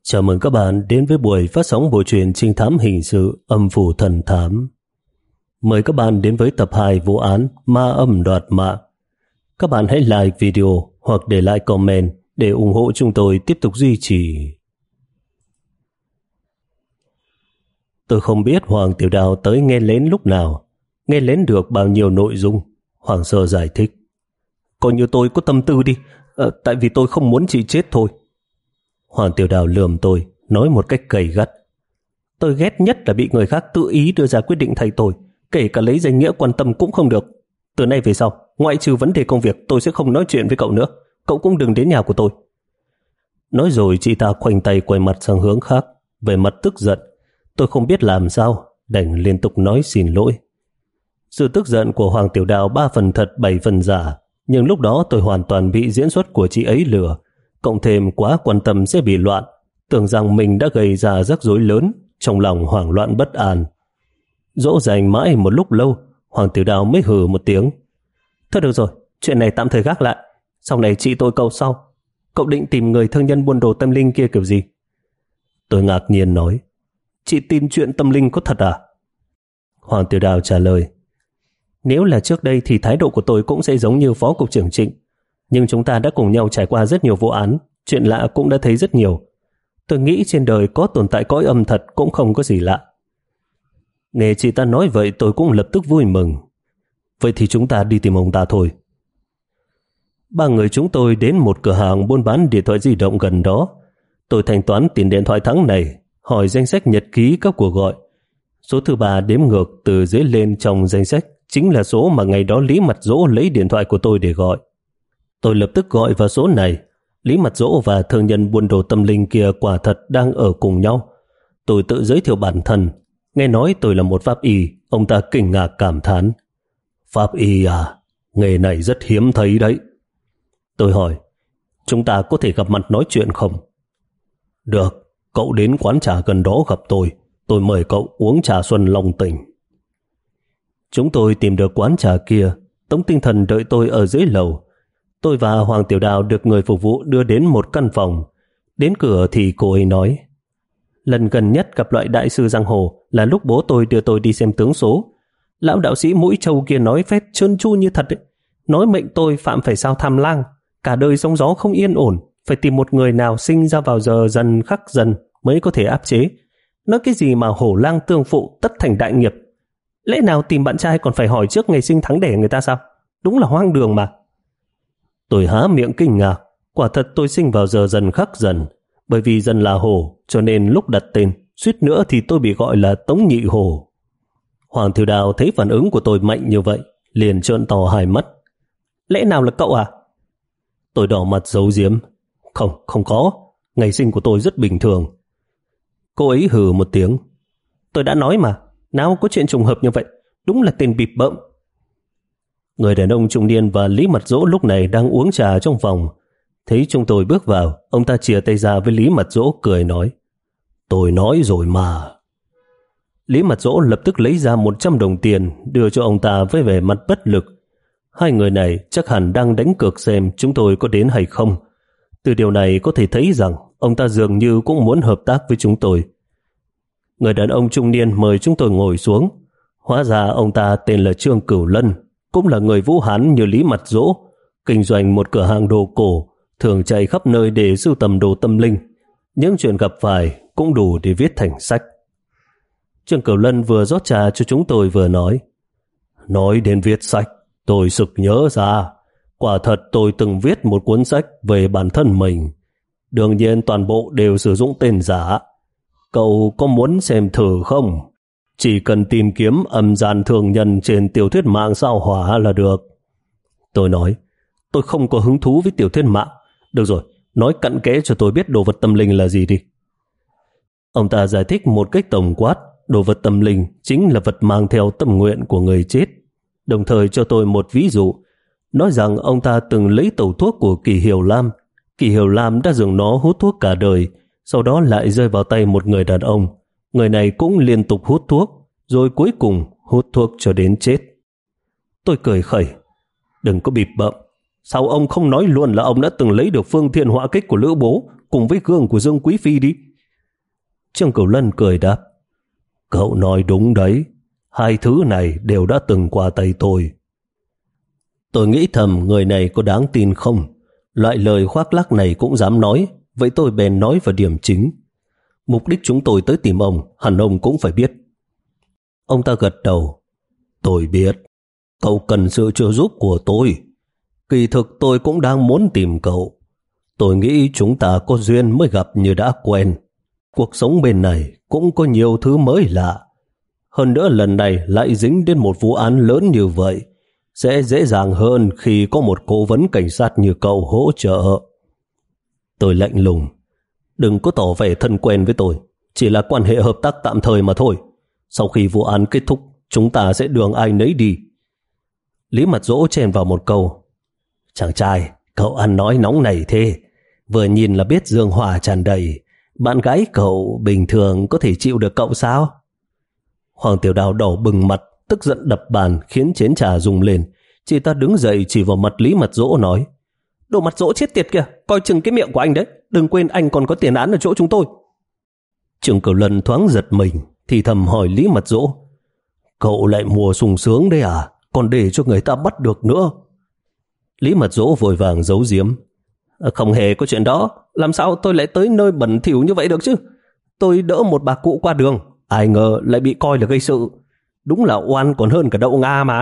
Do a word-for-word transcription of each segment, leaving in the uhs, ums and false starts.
Chào mừng các bạn đến với buổi phát sóng bộ truyện trinh thám hình sự Âm Phủ Thần Thám. Mời các bạn đến với tập hai vụ án Ma Âm Đoạt Mạng. Các bạn hãy like video hoặc để lại comment để ủng hộ chúng tôi tiếp tục duy trì. Tôi không biết Hoàng Tiểu Đào tới nghe lén lúc nào, nghe lén được bao nhiêu nội dung. Hoàng Sơ giải thích: coi như tôi có tâm tư đi, à, tại vì tôi không muốn chị chết thôi. Hoàng Tiểu Đào lườm tôi, nói một cách gay gắt: tôi ghét nhất là bị người khác tự ý đưa ra quyết định thay tôi, kể cả lấy danh nghĩa quan tâm cũng không được. Từ nay về sau, ngoại trừ vấn đề công việc, tôi sẽ không nói chuyện với cậu nữa. Cậu cũng đừng đến nhà của tôi. Nói rồi chị ta khoanh tay quay mặt sang hướng khác, về mặt tức giận. Tôi không biết làm sao, đành liên tục nói xin lỗi. Sự tức giận của Hoàng Tiểu Đào ba phần thật bảy phần giả, nhưng lúc đó tôi hoàn toàn bị diễn xuất của chị ấy lừa. Cộng thêm quá quan tâm sẽ bị loạn, tưởng rằng mình đã gây ra rắc rối lớn, trong lòng hoảng loạn bất an. Dỗ dành mãi một lúc lâu, Hoàng Tiểu Đào mới hừ một tiếng: thôi được rồi, chuyện này tạm thời gác lại, sau này chị tôi cậu sau. Cậu định tìm người thương nhân buôn đồ tâm linh kia kiểu gì? Tôi ngạc nhiên nói: chị tin chuyện tâm linh có thật à? Hoàng Tiểu Đào trả lời: nếu là trước đây thì thái độ của tôi cũng sẽ giống như Phó Cục trưởng Trịnh, nhưng chúng ta đã cùng nhau trải qua rất nhiều vụ án, chuyện lạ cũng đã thấy rất nhiều. Tôi nghĩ trên đời có tồn tại cõi âm thật cũng không có gì lạ. Nghe chị ta nói vậy tôi cũng lập tức vui mừng. Vậy thì chúng ta đi tìm ông ta thôi. Ba người chúng tôi đến một cửa hàng buôn bán điện thoại di động gần đó. Tôi thanh toán tiền điện thoại tháng này, hỏi danh sách nhật ký các cuộc gọi. Số thứ ba đếm ngược từ dưới lên trong danh sách chính là số mà ngày đó Lý Mặt Dỗ lấy điện thoại của tôi để gọi. Tôi lập tức gọi vào số này. Lý Mặt Dỗ và thương nhân buôn đồ tâm linh kia quả thật đang ở cùng nhau. Tôi tự giới thiệu bản thân. Nghe nói tôi là một pháp y, ông ta kinh ngạc cảm thán: pháp y à, nghề này rất hiếm thấy đấy. Tôi hỏi: chúng ta có thể gặp mặt nói chuyện không? Được, cậu đến quán trà gần đó gặp tôi. Tôi mời cậu uống trà xuân Long Tỉnh. Chúng tôi tìm được quán trà kia. Tống Tinh Thần đợi tôi ở dưới lầu. Tôi và Hoàng Tiểu Đào được người phục vụ đưa đến một căn phòng. Đến cửa thì cô ấy nói: lần gần nhất gặp loại đại sư giang hồ là lúc bố tôi đưa tôi đi xem tướng số. Lão đạo sĩ mũi trâu kia nói phép trơn tru như thật ấy. Nói mệnh tôi phạm phải sao tham lang, cả đời sóng gió không yên ổn, phải tìm một người nào sinh ra vào giờ dần khắc dần mới có thể áp chế. Nói cái gì mà hổ lang tương phụ tất thành đại nghiệp. Lẽ nào tìm bạn trai còn phải hỏi trước ngày sinh tháng đẻ người ta sao? Đúng là hoang đường mà. Tôi há miệng kinh ngạc. Quả thật tôi sinh vào giờ dần khắc dần. Bởi vì dần là hổ, cho nên lúc đặt tên, suýt nữa thì tôi bị gọi là Tống Nhị Hổ. Hoàng Tiểu Đào thấy phản ứng của tôi mạnh như vậy, liền trợn to hai mắt: lẽ nào là cậu à? Tôi đỏ mặt giấu giếm: Không, không có. Ngày sinh của tôi rất bình thường. Cô ấy hừ một tiếng: tôi đã nói mà, nào có chuyện trùng hợp như vậy, đúng là tên bịp bợm. Người đàn ông trung niên và Lý Mặt Dỗ lúc này đang uống trà trong phòng. Thấy chúng tôi bước vào, ông ta chìa tay ra với Lý Mặt Dỗ cười nói: tôi nói rồi mà. Lý Mặt Dỗ lập tức lấy ra một trăm đồng tiền đưa cho ông ta với vẻ mặt bất lực. Hai người này chắc hẳn đang đánh cược xem chúng tôi có đến hay không. Từ điều này có thể thấy rằng ông ta dường như cũng muốn hợp tác với chúng tôi. Người đàn ông trung niên mời chúng tôi ngồi xuống. Hóa ra ông ta tên là Trương Cửu Lân, cũng là người Vũ Hán như Lý Mặt Dỗ, kinh doanh một cửa hàng đồ cổ, thường chạy khắp nơi để sưu tầm đồ tâm linh. Những chuyện gặp phải cũng đủ để viết thành sách. Trương Cửu Lân vừa rót trà cho chúng tôi vừa nói: nói đến viết sách, tôi sực nhớ ra, quả thật tôi từng viết một cuốn sách về bản thân mình. Đương nhiên toàn bộ đều sử dụng tên giả. Cậu có muốn xem thử không? Chỉ cần tìm kiếm âm gian thường nhân trên tiểu thuyết mạng sao hỏa là được. Tôi nói: tôi không có hứng thú với tiểu thuyết mạng. Được rồi, nói cặn kẽ cho tôi biết đồ vật tâm linh là gì đi. Ông ta giải thích một cách tổng quát. Đồ vật tâm linh chính là vật mang theo tâm nguyện của người chết. Đồng thời cho tôi một ví dụ, nói rằng ông ta từng lấy tẩu thuốc của Kỳ Hiểu Lam. Kỳ Hiểu Lam đã dùng nó hút thuốc cả đời, sau đó lại rơi vào tay một người đàn ông. Người này cũng liên tục hút thuốc, rồi cuối cùng hút thuốc cho đến chết. Tôi cười khẩy: đừng có bịp bợm. Sao ông không nói luôn là ông đã từng lấy được phương thiên họa kích của Lữ Bố cùng với gương của Dương Quý Phi đi? Trương Cửu Lân cười đáp, cậu nói đúng đấy, hai thứ này đều đã từng qua tay tôi. Tôi nghĩ thầm người này có đáng tin không? Loại lời khoác lác này cũng dám nói, vậy tôi bèn nói vào điểm chính. Mục đích chúng tôi tới tìm ông, hẳn ông cũng phải biết. Ông ta gật đầu. Tôi biết, cậu cần sự trợ giúp của tôi. Kỳ thực tôi cũng đang muốn tìm cậu. Tôi nghĩ chúng ta có duyên mới gặp như đã quen. Cuộc sống bên này cũng có nhiều thứ mới lạ. Hơn nữa lần này lại dính đến một vụ án lớn như vậy, sẽ dễ dàng hơn khi có một cố vấn cảnh sát như cậu hỗ trợ. Tôi lạnh lùng. Đừng có tỏ vẻ thân quen với tôi, chỉ là quan hệ hợp tác tạm thời mà thôi. Sau khi vụ án kết thúc, chúng ta sẽ đường ai nấy đi. Lý Mặt Dỗ chen vào một câu. Chàng trai, cậu ăn nói nóng nảy thế. Vừa nhìn là biết dương hỏa tràn đầy. Bạn gái cậu bình thường có thể chịu được cậu sao? Hoàng Tiểu Đào đỏ bừng mặt, tức giận đập bàn khiến chén trà rung lên. Chị ta đứng dậy chỉ vào mặt Lý Mặt Dỗ nói, đồ Mặt Dỗ chết tiệt kìa, coi chừng cái miệng của anh đấy, đừng quên anh còn có tiền án ở chỗ chúng tôi. Trương Cửu Lân thoáng giật mình, thì thầm hỏi Lý Mặt Dỗ, cậu lại mùa sung sướng đấy à, còn để cho người ta bắt được nữa. Lý Mặt Dỗ vội vàng giấu giếm, không hề có chuyện đó, làm sao tôi lại tới nơi bẩn thỉu như vậy được chứ? Tôi đỡ một bà cụ qua đường, ai ngờ lại bị coi là gây sự. Đúng là oan còn hơn cả đậu Nga mà.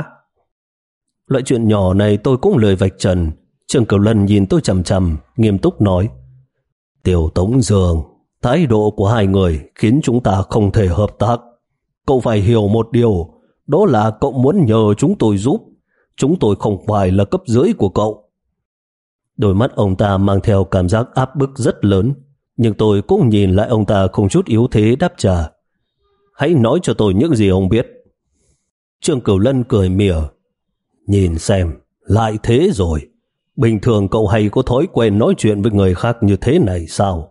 Loại chuyện nhỏ này tôi cũng lười vạch trần. Trương Cửu Lân nhìn tôi chằm chằm, nghiêm túc nói, Tiểu Tống Dương, thái độ của hai người khiến chúng ta không thể hợp tác. Cậu phải hiểu một điều, đó là cậu muốn nhờ chúng tôi giúp. Chúng tôi không phải là cấp dưới của cậu. Đôi mắt ông ta mang theo cảm giác áp bức rất lớn, nhưng tôi cũng nhìn lại ông ta không chút yếu thế đáp trả. Hãy nói cho tôi những gì ông biết. Trương Cửu Lân cười mỉa, nhìn xem, lại thế rồi. Bình thường cậu hay có thói quen nói chuyện với người khác như thế này sao?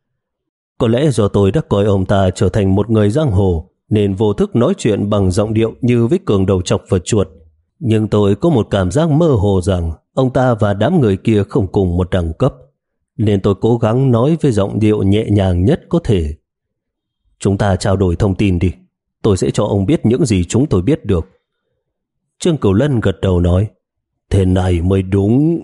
Có lẽ do tôi đã coi ông ta trở thành một người giang hồ, nên vô thức nói chuyện bằng giọng điệu như với cường đầu chọc vật chuột. Nhưng tôi có một cảm giác mơ hồ rằng ông ta và đám người kia không cùng một đẳng cấp, nên tôi cố gắng nói với giọng điệu nhẹ nhàng nhất có thể. Chúng ta trao đổi thông tin đi, tôi sẽ cho ông biết những gì chúng tôi biết được. Trương Cửu Lân gật đầu nói, thế này mới đúng.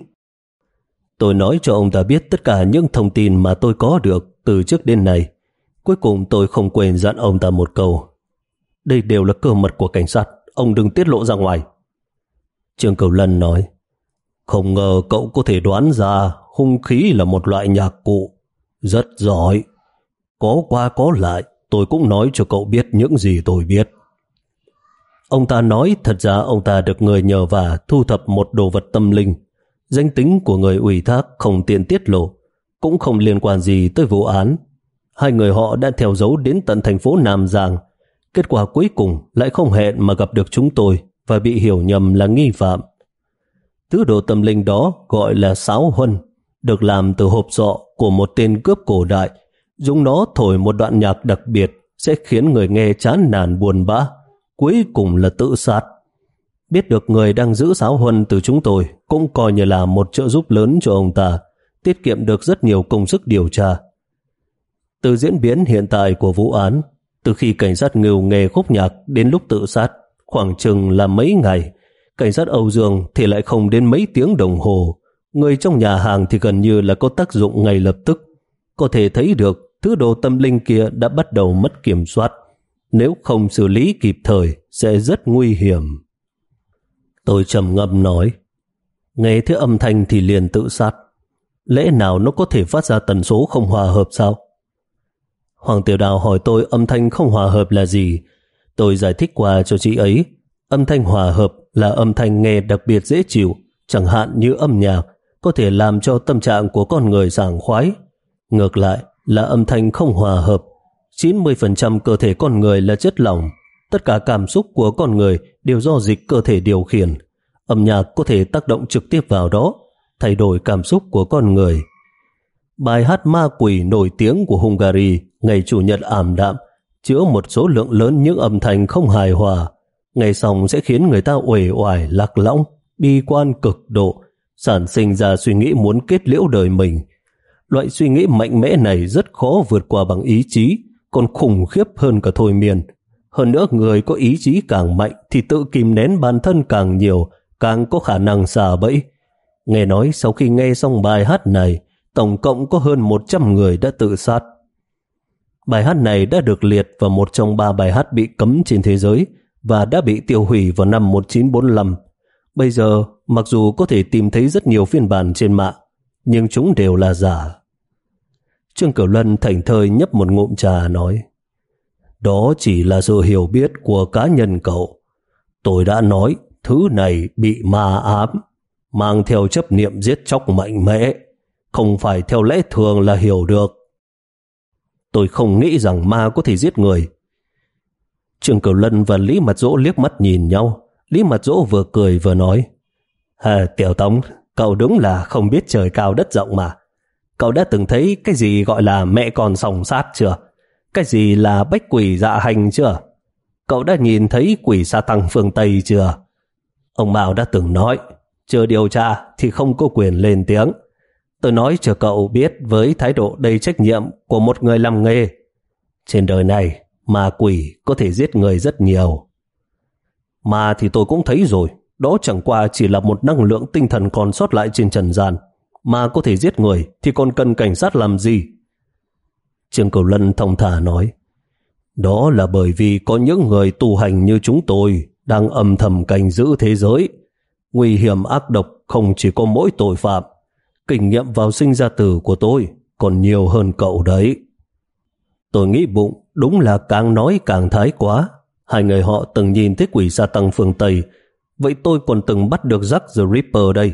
Tôi nói cho ông ta biết tất cả những thông tin mà tôi có được từ trước đến nay. Cuối cùng tôi không quên dặn ông ta một câu, đây đều là cơ mật của cảnh sát, ông đừng tiết lộ ra ngoài. Trương Cửu Lân nói, không ngờ cậu có thể đoán ra hung khí là một loại nhạc cụ. Rất giỏi. Có qua có lại, tôi cũng nói cho cậu biết những gì tôi biết. Ông ta nói thật ra ông ta được người nhờ vả thu thập một đồ vật tâm linh. Danh tính của người ủy thác không tiện tiết lộ, cũng không liên quan gì tới vụ án. Hai người họ đã theo dấu đến tận thành phố Nam Giang. Kết quả cuối cùng lại không hẹn mà gặp được chúng tôi và bị hiểu nhầm là nghi phạm. Thứ đồ tâm linh đó gọi là sáo huân, được làm từ hộp sọ của một tên cướp cổ đại. Dùng nó thổi một đoạn nhạc đặc biệt sẽ khiến người nghe chán nản buồn bã, cuối cùng là tự sát. Biết được người đang giữ sáo huân từ chúng tôi cũng coi như là một trợ giúp lớn cho ông ta, tiết kiệm được rất nhiều công sức điều tra. Từ diễn biến hiện tại của vụ án, từ khi cảnh sát ngưu nghề khúc nhạc đến lúc tự sát, khoảng chừng là mấy ngày. Cảnh sát Âu Dương thì lại không đến mấy tiếng đồng hồ. Người trong nhà hàng thì gần như là có tác dụng ngay lập tức. Có thể thấy được thứ đồ tâm linh kia đã bắt đầu mất kiểm soát. Nếu không xử lý kịp thời sẽ rất nguy hiểm. Tôi trầm ngâm nói, nghe thấy âm thanh thì liền tự sát. Lẽ nào nó có thể phát ra tần số không hòa hợp sao? Hoàng Tiểu Đào hỏi tôi âm thanh không hòa hợp là gì. Tôi giải thích qua cho chị ấy. Âm thanh hòa hợp là âm thanh nghe đặc biệt dễ chịu, chẳng hạn như âm nhạc, có thể làm cho tâm trạng của con người sảng khoái. Ngược lại là âm thanh không hòa hợp, chín mươi phần trăm cơ thể con người là chất lỏng. Tất cả cảm xúc của con người đều do dịch cơ thể điều khiển. Âm nhạc có thể tác động trực tiếp vào đó, thay đổi cảm xúc của con người. Bài hát Ma Quỷ nổi tiếng của Hungary ngày Chủ nhật ảm đạm chứa một số lượng lớn những âm thanh không hài hòa. Nghe xong sẽ khiến người ta uể oải, lạc lõng, bi quan cực độ, sản sinh ra suy nghĩ muốn kết liễu đời mình. Loại suy nghĩ mạnh mẽ này rất khó vượt qua bằng ý chí, còn khủng khiếp hơn cả thôi miên. Hơn nữa người có ý chí càng mạnh thì tự kìm nén bản thân càng nhiều, càng có khả năng xả bẫy. Nghe nói sau khi nghe xong bài hát này, tổng cộng có hơn một trăm người đã tự sát. Bài hát này đã được liệt vào một trong ba bài hát bị cấm trên thế giới và đã bị tiêu hủy vào năm một nghìn chín trăm bốn mươi lăm. Bây giờ, mặc dù có thể tìm thấy rất nhiều phiên bản trên mạng, nhưng chúng đều là giả. Trương Cửu Lân thảnh thơi nhấp một ngụm trà nói, đó chỉ là sự hiểu biết của cá nhân cậu. Tôi đã nói thứ này bị ma ám, mang theo chấp niệm giết chóc mạnh mẽ, không phải theo lẽ thường là hiểu được. Tôi không nghĩ rằng ma có thể giết người. Trương Cửu Lân và Lý Mặt Dỗ liếc mắt nhìn nhau. Lý Mặt Dỗ vừa cười vừa nói, à, Tiểu Tống, cậu đúng là không biết trời cao đất rộng mà. Cậu đã từng thấy cái gì gọi là mẹ con sòng sát chưa? Cái gì là bách quỷ dạ hành chưa? Cậu đã nhìn thấy quỷ sa tăng phương Tây chưa? Ông Mao đã từng nói, chưa điều tra thì không có quyền lên tiếng. Tôi nói cho cậu biết với thái độ đầy trách nhiệm của một người làm nghề. Trên đời này, ma quỷ có thể giết người rất nhiều. Ma thì tôi cũng thấy rồi, đó chẳng qua chỉ là một năng lượng tinh thần còn sót lại trên trần gian. Ma có thể giết người thì còn cần cảnh sát làm gì? Trương Cửu Lân thông thả nói, đó là bởi vì có những người tu hành như chúng tôi đang âm thầm canh giữ thế giới. Nguy hiểm ác độc không chỉ có mỗi tội phạm. Kinh nghiệm vào sinh ra tử của tôi còn nhiều hơn cậu đấy. Tôi nghĩ bụng, đúng là càng nói càng thái quá. Hai người họ từng nhìn thấy quỷ sa tăng phương Tây, vậy tôi còn từng bắt được Jack the Ripper đây.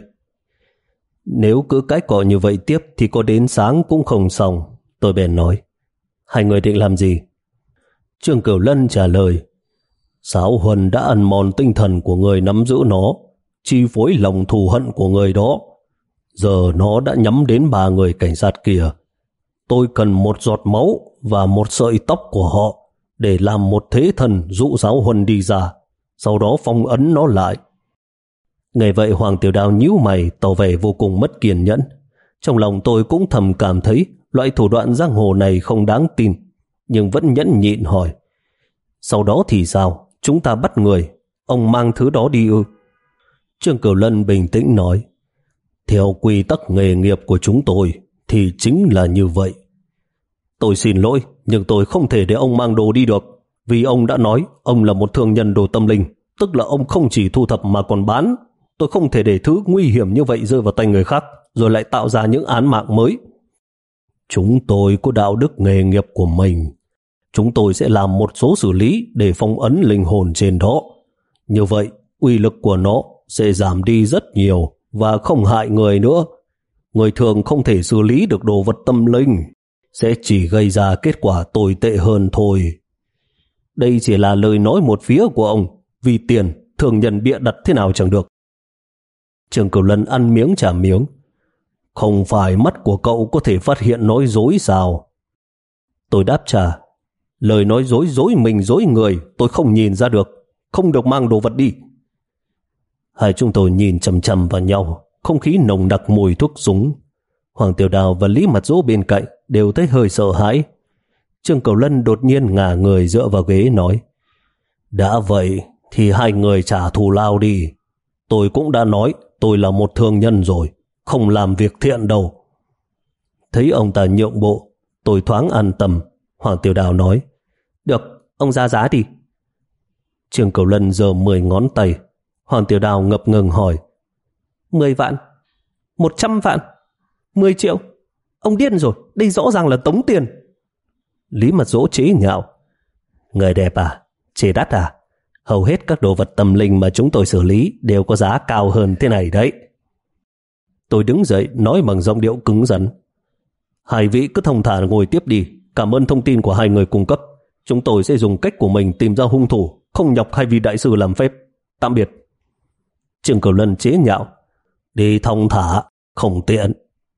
Nếu cứ cái cọ như vậy tiếp thì có đến sáng cũng không xong. Tôi bèn nói, hai người định làm gì? Trương Cửu Lân trả lời, Sáo Huân đã ăn mòn tinh thần của người nắm giữ nó, chi phối lòng thù hận của người đó. Giờ nó đã nhắm đến ba người cảnh sát kia. Tôi cần một giọt máu và một sợi tóc của họ để làm một thế thần dụ Sáo Huân đi ra, sau đó phong ấn nó lại. Nghe vậy Hoàng Tiểu Đao nhíu mày tỏ vẻ vô cùng mất kiên nhẫn. Trong lòng tôi cũng thầm cảm thấy loại thủ đoạn giang hồ này không đáng tin, nhưng vẫn nhẫn nhịn hỏi, sau đó thì sao? Chúng ta bắt người, ông mang thứ đó đi ư? Trương Cửu Lân bình tĩnh nói, theo quy tắc nghề nghiệp của chúng tôi thì chính là như vậy. Tôi xin lỗi, nhưng tôi không thể để ông mang đồ đi được, vì ông đã nói ông là một thương nhân đồ tâm linh, tức là ông không chỉ thu thập mà còn bán. Tôi không thể để thứ nguy hiểm như vậy rơi vào tay người khác, rồi lại tạo ra những án mạng mới. Chúng tôi có đạo đức nghề nghiệp của mình. Chúng tôi sẽ làm một số xử lý để phong ấn linh hồn trên đó. Như vậy, uy lực của nó sẽ giảm đi rất nhiều và không hại người nữa. Người thường không thể xử lý được đồ vật tâm linh, sẽ chỉ gây ra kết quả tồi tệ hơn thôi. Đây chỉ là lời nói một phía của ông, vì tiền, thường nhân bịa đặt thế nào chẳng được. Trương Cửu Lân ăn miếng trả miếng. Không phải mắt của cậu có thể phát hiện nói dối sao? Tôi đáp trả, lời nói dối dối mình dối người tôi không nhìn ra được, không được mang đồ vật đi. Hai chúng tôi nhìn chằm chằm vào nhau, không khí nồng đặc mùi thuốc súng. Hoàng Tiểu Đào và Lý Mặt Dỗ bên cạnh đều thấy hơi sợ hãi. Trương Cửu Lân đột nhiên ngả người dựa vào ghế nói, đã vậy thì hai người trả thù lao đi. Tôi cũng đã nói tôi là một thương nhân rồi, không làm việc thiện đâu. Thấy ông ta nhượng bộ, tôi thoáng an tâm. Hoàng Tiểu Đào nói, được, ông ra giá đi. Trương Cửu Lân giơ mười ngón tay. Hoàng Tiểu Đào ngập ngừng hỏi, mười vạn, một trăm vạn, mười triệu. Ông điên rồi, đây rõ ràng là tống tiền. Lý Mặt Dỗ chế nhạo, người đẹp à, chê đắt à? Hầu hết các đồ vật tâm linh mà chúng tôi xử lý đều có giá cao hơn thế này đấy. Tôi đứng dậy nói bằng giọng điệu cứng rắn, hai vị cứ thông thả ngồi tiếp đi. Cảm ơn thông tin của hai người cung cấp. Chúng tôi sẽ dùng cách của mình tìm ra hung thủ, không nhọc hai vị đại sư làm phép. Tạm biệt. Trương Cửu Lân chế nhạo, đi thông thả, không tiện.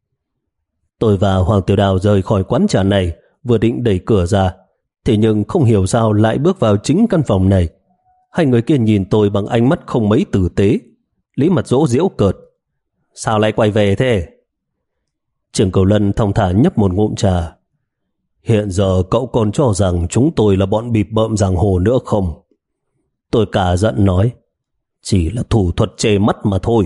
Tôi và Hoàng Tiểu Đào rời khỏi quán trà này, vừa định đẩy cửa ra, thế nhưng không hiểu sao lại bước vào chính căn phòng này. Hai người kia nhìn tôi bằng ánh mắt không mấy tử tế. Lý Mặt Dỗ giễu cợt, sao lại quay về thế? Trương Cửu Lân thong thả nhấp một ngụm trà. Hiện giờ cậu còn cho rằng chúng tôi là bọn bịp bợm giang hồ nữa không? Tôi cả giận nói, chỉ là thủ thuật chê mắt mà thôi.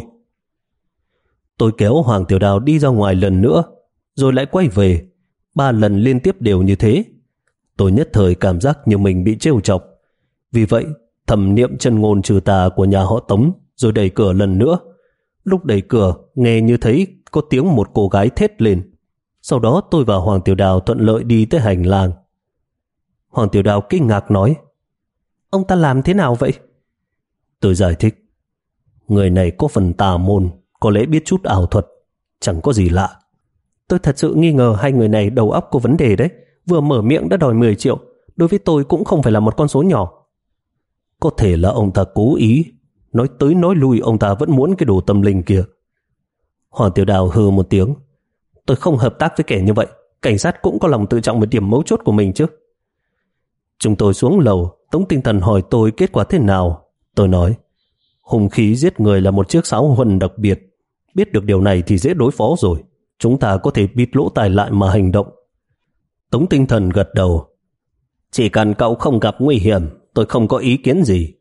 Tôi kéo Hoàng Tiểu Đào đi ra ngoài lần nữa, rồi lại quay về. Ba lần liên tiếp đều như thế. Tôi nhất thời cảm giác như mình bị trêu chọc. Vì vậy, thầm niệm chân ngôn trừ tà của nhà họ Tống, rồi đẩy cửa lần nữa. Lúc đẩy cửa, nghe như thấy có tiếng một cô gái thét lên. Sau đó tôi và Hoàng Tiểu Đào thuận lợi đi tới hành lang. Hoàng Tiểu Đào kinh ngạc nói, ông ta làm thế nào vậy? Tôi giải thích, người này có phần tà môn, có lẽ biết chút ảo thuật, chẳng có gì lạ. Tôi thật sự nghi ngờ hai người này đầu óc có vấn đề đấy. Vừa mở miệng đã đòi mười triệu. Đối với tôi cũng không phải là một con số nhỏ. Có thể là ông ta cố ý. Nói tới nói lui ông ta vẫn muốn cái đồ tâm linh kia. Hoàng Tiểu Đào hừ một tiếng. Tôi không hợp tác với kẻ như vậy. Cảnh sát cũng có lòng tự trọng về điểm mấu chốt của mình chứ. Chúng tôi xuống lầu. Tống Tinh Thần hỏi tôi kết quả thế nào. Tôi nói, hung khí giết người là một chiếc sáo huân đặc biệt. Biết được điều này thì dễ đối phó rồi. Chúng ta có thể bịt lỗ tai lại mà hành động. Tống Tinh Thần gật đầu. Chỉ cần cậu không gặp nguy hiểm, tôi không có ý kiến gì.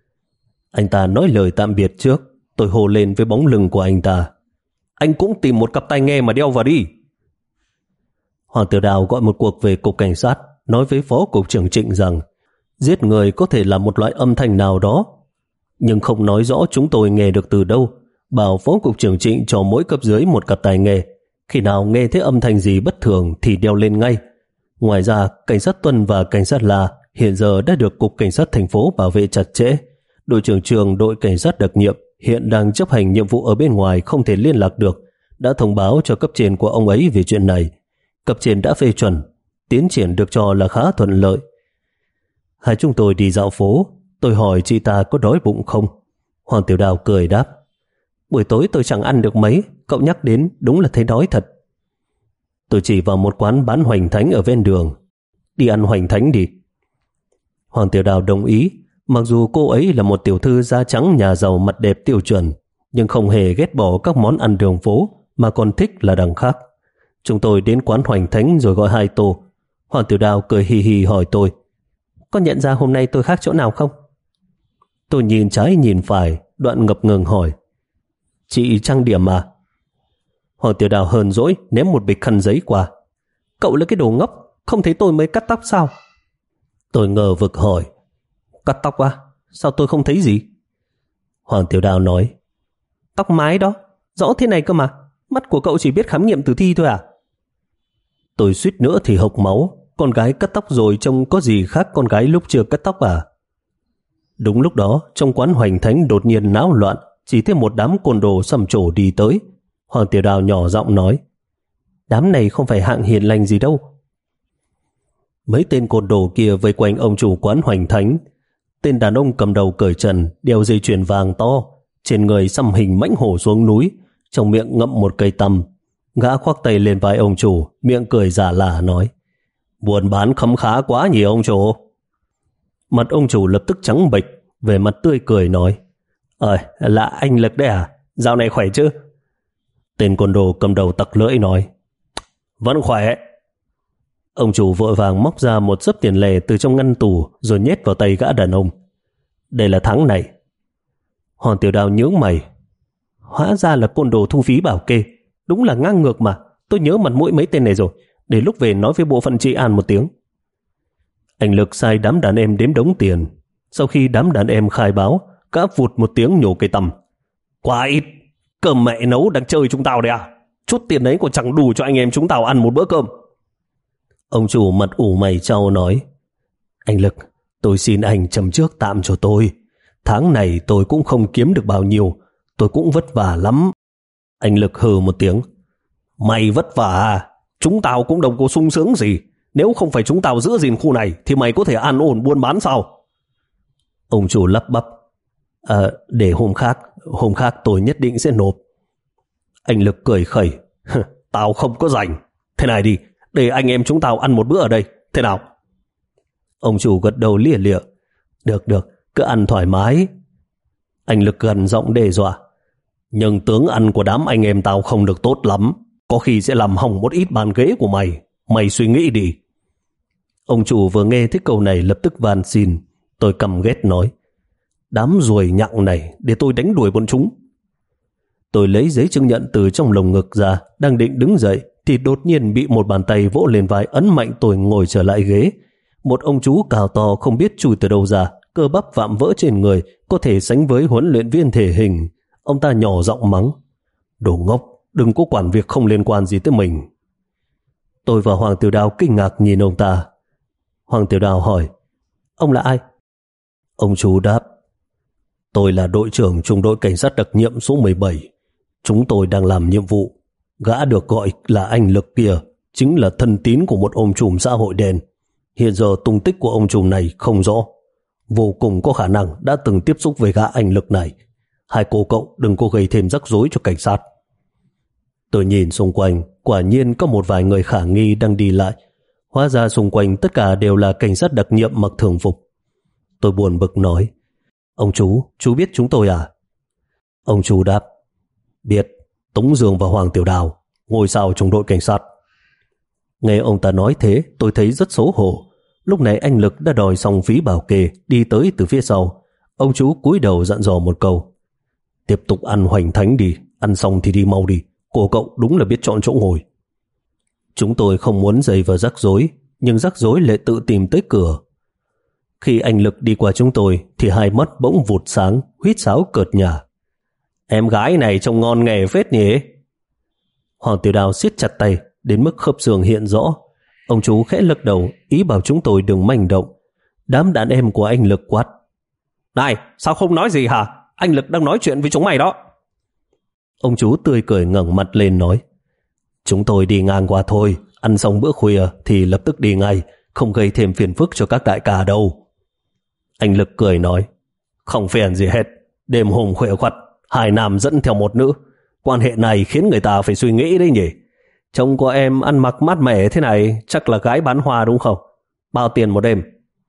Anh ta nói lời tạm biệt trước. Tôi hô lên với bóng lưng của anh ta, anh cũng tìm một cặp tai nghe mà đeo vào đi. Hoàng Tiểu Đào gọi một cuộc về cục cảnh sát, nói với phó cục trưởng Trịnh rằng giết người có thể là một loại âm thanh nào đó, nhưng không nói rõ chúng tôi nghe được từ đâu. Bảo phó cục trưởng Trịnh cho mỗi cấp dưới một cặp tai nghe. Khi nào nghe thấy âm thanh gì bất thường thì đeo lên ngay. Ngoài ra, cảnh sát Tuần và cảnh sát La hiện giờ đã được cục cảnh sát thành phố bảo vệ chặt chẽ. Đội trưởng trường đội cảnh sát đặc nhiệm hiện đang chấp hành nhiệm vụ ở bên ngoài, không thể liên lạc được, đã thông báo cho cấp trên của ông ấy về chuyện này. Cấp trên đã phê chuẩn, tiến triển được cho là khá thuận lợi. Hai chúng tôi đi dạo phố. Tôi hỏi chị ta có đói bụng không. Hoàng Tiểu Đào cười đáp, buổi tối tôi chẳng ăn được mấy, cậu nhắc đến đúng là thấy đói thật. Tôi chỉ vào một quán bán hoành thánh ở ven đường. Đi ăn hoành thánh đi. Hoàng Tiểu Đào đồng ý. Mặc dù cô ấy là một tiểu thư da trắng nhà giàu mặt đẹp tiêu chuẩn, nhưng không hề ghét bỏ các món ăn đường phố, mà còn thích là đằng khác. Chúng tôi đến quán hoành thánh rồi gọi hai tô. Hoàng Tiểu Đào cười hì hì hỏi tôi, có nhận ra hôm nay tôi khác chỗ nào không? Tôi nhìn trái nhìn phải, đoạn ngập ngừng hỏi, chị trang điểm à? Hoàng Tiểu Đào hờn dỗi ném một bịch khăn giấy qua. Cậu là cái đồ ngốc, không thấy tôi mới cắt tóc sao? Tôi ngờ vực hỏi, cắt tóc à? Sao tôi không thấy gì? Hoàng Tiểu Đào nói, tóc mái đó, rõ thế này cơ mà, mắt của cậu chỉ biết khám nghiệm tử thi thôi à? Tôi suýt nữa thì hộc máu. Con gái cắt tóc rồi trông có gì khác con gái lúc chưa cắt tóc à? Đúng lúc đó, trong quán hoành thánh đột nhiên náo loạn, chỉ thêm một đám côn đồ sầm trổ đi tới. Hoàng Tiểu Đào nhỏ giọng nói, đám này không phải hạng hiền lành gì đâu. Mấy tên côn đồ kia vây quanh ông chủ quán hoành thánh. Tên đàn ông cầm đầu cởi trần, đeo dây chuyền vàng to, trên người xăm hình mãnh hổ xuống núi, trong miệng ngậm một cây tăm. Gã khoác tay lên vai ông chủ, miệng cười giả lả nói, buôn bán khấm khá quá nhỉ ông chủ. Mặt ông chủ lập tức trắng bệch, về mặt tươi cười nói, Ờ, là anh Lực đấy à? Dạo này khỏe chứ? Tên côn đồ cầm đầu tặc lưỡi nói, vẫn khỏe. Ông chủ vội vàng móc ra một xấp tiền lẻ từ trong ngăn tủ rồi nhét vào tay gã đàn ông. Đây là tháng này. Hoàng Tiểu Đào nhướng mày. Hóa ra là côn đồ thu phí bảo kê. Đúng là ngang ngược mà. Tôi nhớ mặt mũi mấy tên này rồi. Để lúc về nói với bộ phận trị an một tiếng. Anh Lực sai đám đàn em đếm đống tiền. Sau khi đám đàn em khai báo, gã vụt một tiếng nhổ cây tăm. Quá ít. Cơm mẹ nấu đang chơi chúng tao đấy à? Chút tiền đấy còn chẳng đủ cho anh em chúng tao ăn một bữa cơm. Ông chủ mặt ủ mày trao nói, anh Lực, tôi xin anh chấm trước tạm cho tôi. Tháng này tôi cũng không kiếm được bao nhiêu, tôi cũng vất vả lắm. Anh Lực hừ một tiếng, mày vất vả à? Chúng tao cũng đâu có sung sướng gì. Nếu không phải chúng tao giữ gìn khu này thì mày có thể an ổn buôn bán sao? Ông chủ lắp bắp, À, để hôm khác, hôm khác tôi nhất định sẽ nộp. Anh Lực cười khẩy, tao không có rảnh. Thế này đi, để anh em chúng tao ăn một bữa ở đây, thế nào? Ông chủ gật đầu lìa lịa, được được, cứ ăn thoải mái. Anh Lực gần giọng đe dọa, nhưng tướng ăn của đám anh em tao không được tốt lắm, có khi sẽ làm hỏng một ít bàn ghế của mày. Mày suy nghĩ đi. Ông chủ vừa nghe thấy câu này lập tức van xin. Tôi căm ghét nói, đám ruồi nhặng này, để tôi đánh đuổi bọn chúng. Tôi lấy giấy chứng nhận từ trong lồng ngực ra, đang định đứng dậy thì đột nhiên bị một bàn tay vỗ lên vai ấn mạnh tôi ngồi trở lại ghế. Một ông chú cao to không biết chui từ đâu ra, cơ bắp vạm vỡ trên người, có thể sánh với huấn luyện viên thể hình. Ông ta nhỏ giọng mắng, đồ ngốc, đừng có quản việc không liên quan gì tới mình. Tôi và Hoàng Tiểu Đào kinh ngạc nhìn ông ta. Hoàng Tiểu Đào hỏi, ông là ai? Ông chú đáp, tôi là đội trưởng trung đội cảnh sát đặc nhiệm số mười bảy. Chúng tôi đang làm nhiệm vụ. Gã được gọi là anh Lực kia chính là thân tín của một ông trùm xã hội đen. Hiện giờ tung tích của ông trùm này không rõ. Vô cùng có khả năng đã từng tiếp xúc với gã anh Lực này. Hai cô cậu đừng có gây thêm rắc rối cho cảnh sát. Tôi nhìn xung quanh, quả nhiên có một vài người khả nghi đang đi lại. Hóa ra xung quanh tất cả đều là cảnh sát đặc nhiệm mặc thường phục. Tôi buồn bực nói, ông chú, chú biết chúng tôi à? Ông chú đáp, biết, Tống Dương và Hoàng Tiểu Đào, ngôi sao trong đội cảnh sát. Nghe ông ta nói thế, tôi thấy rất xấu hổ. Lúc này anh Lực đã đòi xong phí bảo kê, đi tới từ phía sau. Ông chú cúi đầu dặn dò một câu, tiếp tục ăn hoành thánh đi, ăn xong thì đi mau đi. Cô cậu đúng là biết chọn chỗ ngồi. Chúng tôi không muốn dây vào rắc rối, nhưng rắc rối lại tự tìm tới cửa. Khi anh Lực đi qua chúng tôi thì hai mắt bỗng vụt sáng, huýt sáo cợt nhả, em gái này trông ngon nghề phết nhỉ. Hoàng Tiểu Đào siết chặt tay đến mức khớp xương hiện rõ. Ông chú khẽ lắc đầu, ý bảo chúng tôi đừng manh động. Đám đàn em của anh Lực quát, này, sao không nói gì hả? Anh Lực đang nói chuyện với chúng mày đó. Ông chú tươi cười ngẩng mặt lên nói, chúng tôi đi ngang qua thôi, ăn xong bữa khuya thì lập tức đi ngay, không gây thêm phiền phức cho các đại ca đâu. Anh Lực cười nói, không phiền gì hết, đêm hôm khuya khoắt, hai nam dẫn theo một nữ, quan hệ này khiến người ta phải suy nghĩ đấy nhỉ. Trông của em ăn mặc mát mẻ thế này chắc là gái bán hoa đúng không? Bao tiền một đêm?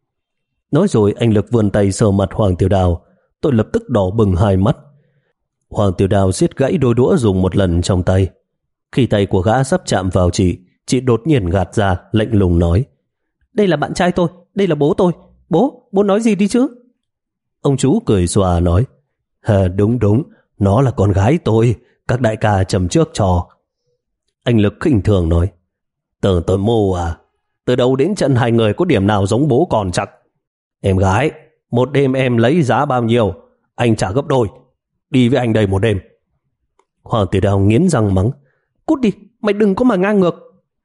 Nói rồi anh Lực vươn tay sờ mặt Hoàng Tiểu Đào. Tôi lập tức đỏ bừng hai mắt. Hoàng Tiểu Đào siết gãy đôi đũa dùng một lần trong tay. Khi tay của gã sắp chạm vào chị, chị đột nhiên gạt ra, lạnh lùng nói, đây là bạn trai tôi, đây là bố tôi. Bố, bố nói gì đi chứ? Ông chú cười xòa nói, à, đúng đúng, nó là con gái tôi, các đại ca chầm trước trò. Anh Lực khinh thường nói, tưởng tôi mù à? Từ đầu đến chân hai người có điểm nào giống bố còn chắc. Em gái, một đêm em lấy giá bao nhiêu? Anh trả gấp đôi. Đi với anh đây một đêm. Hoàng Tiểu Đào nghiến răng mắng, cút đi, mày đừng có mà ngang ngược.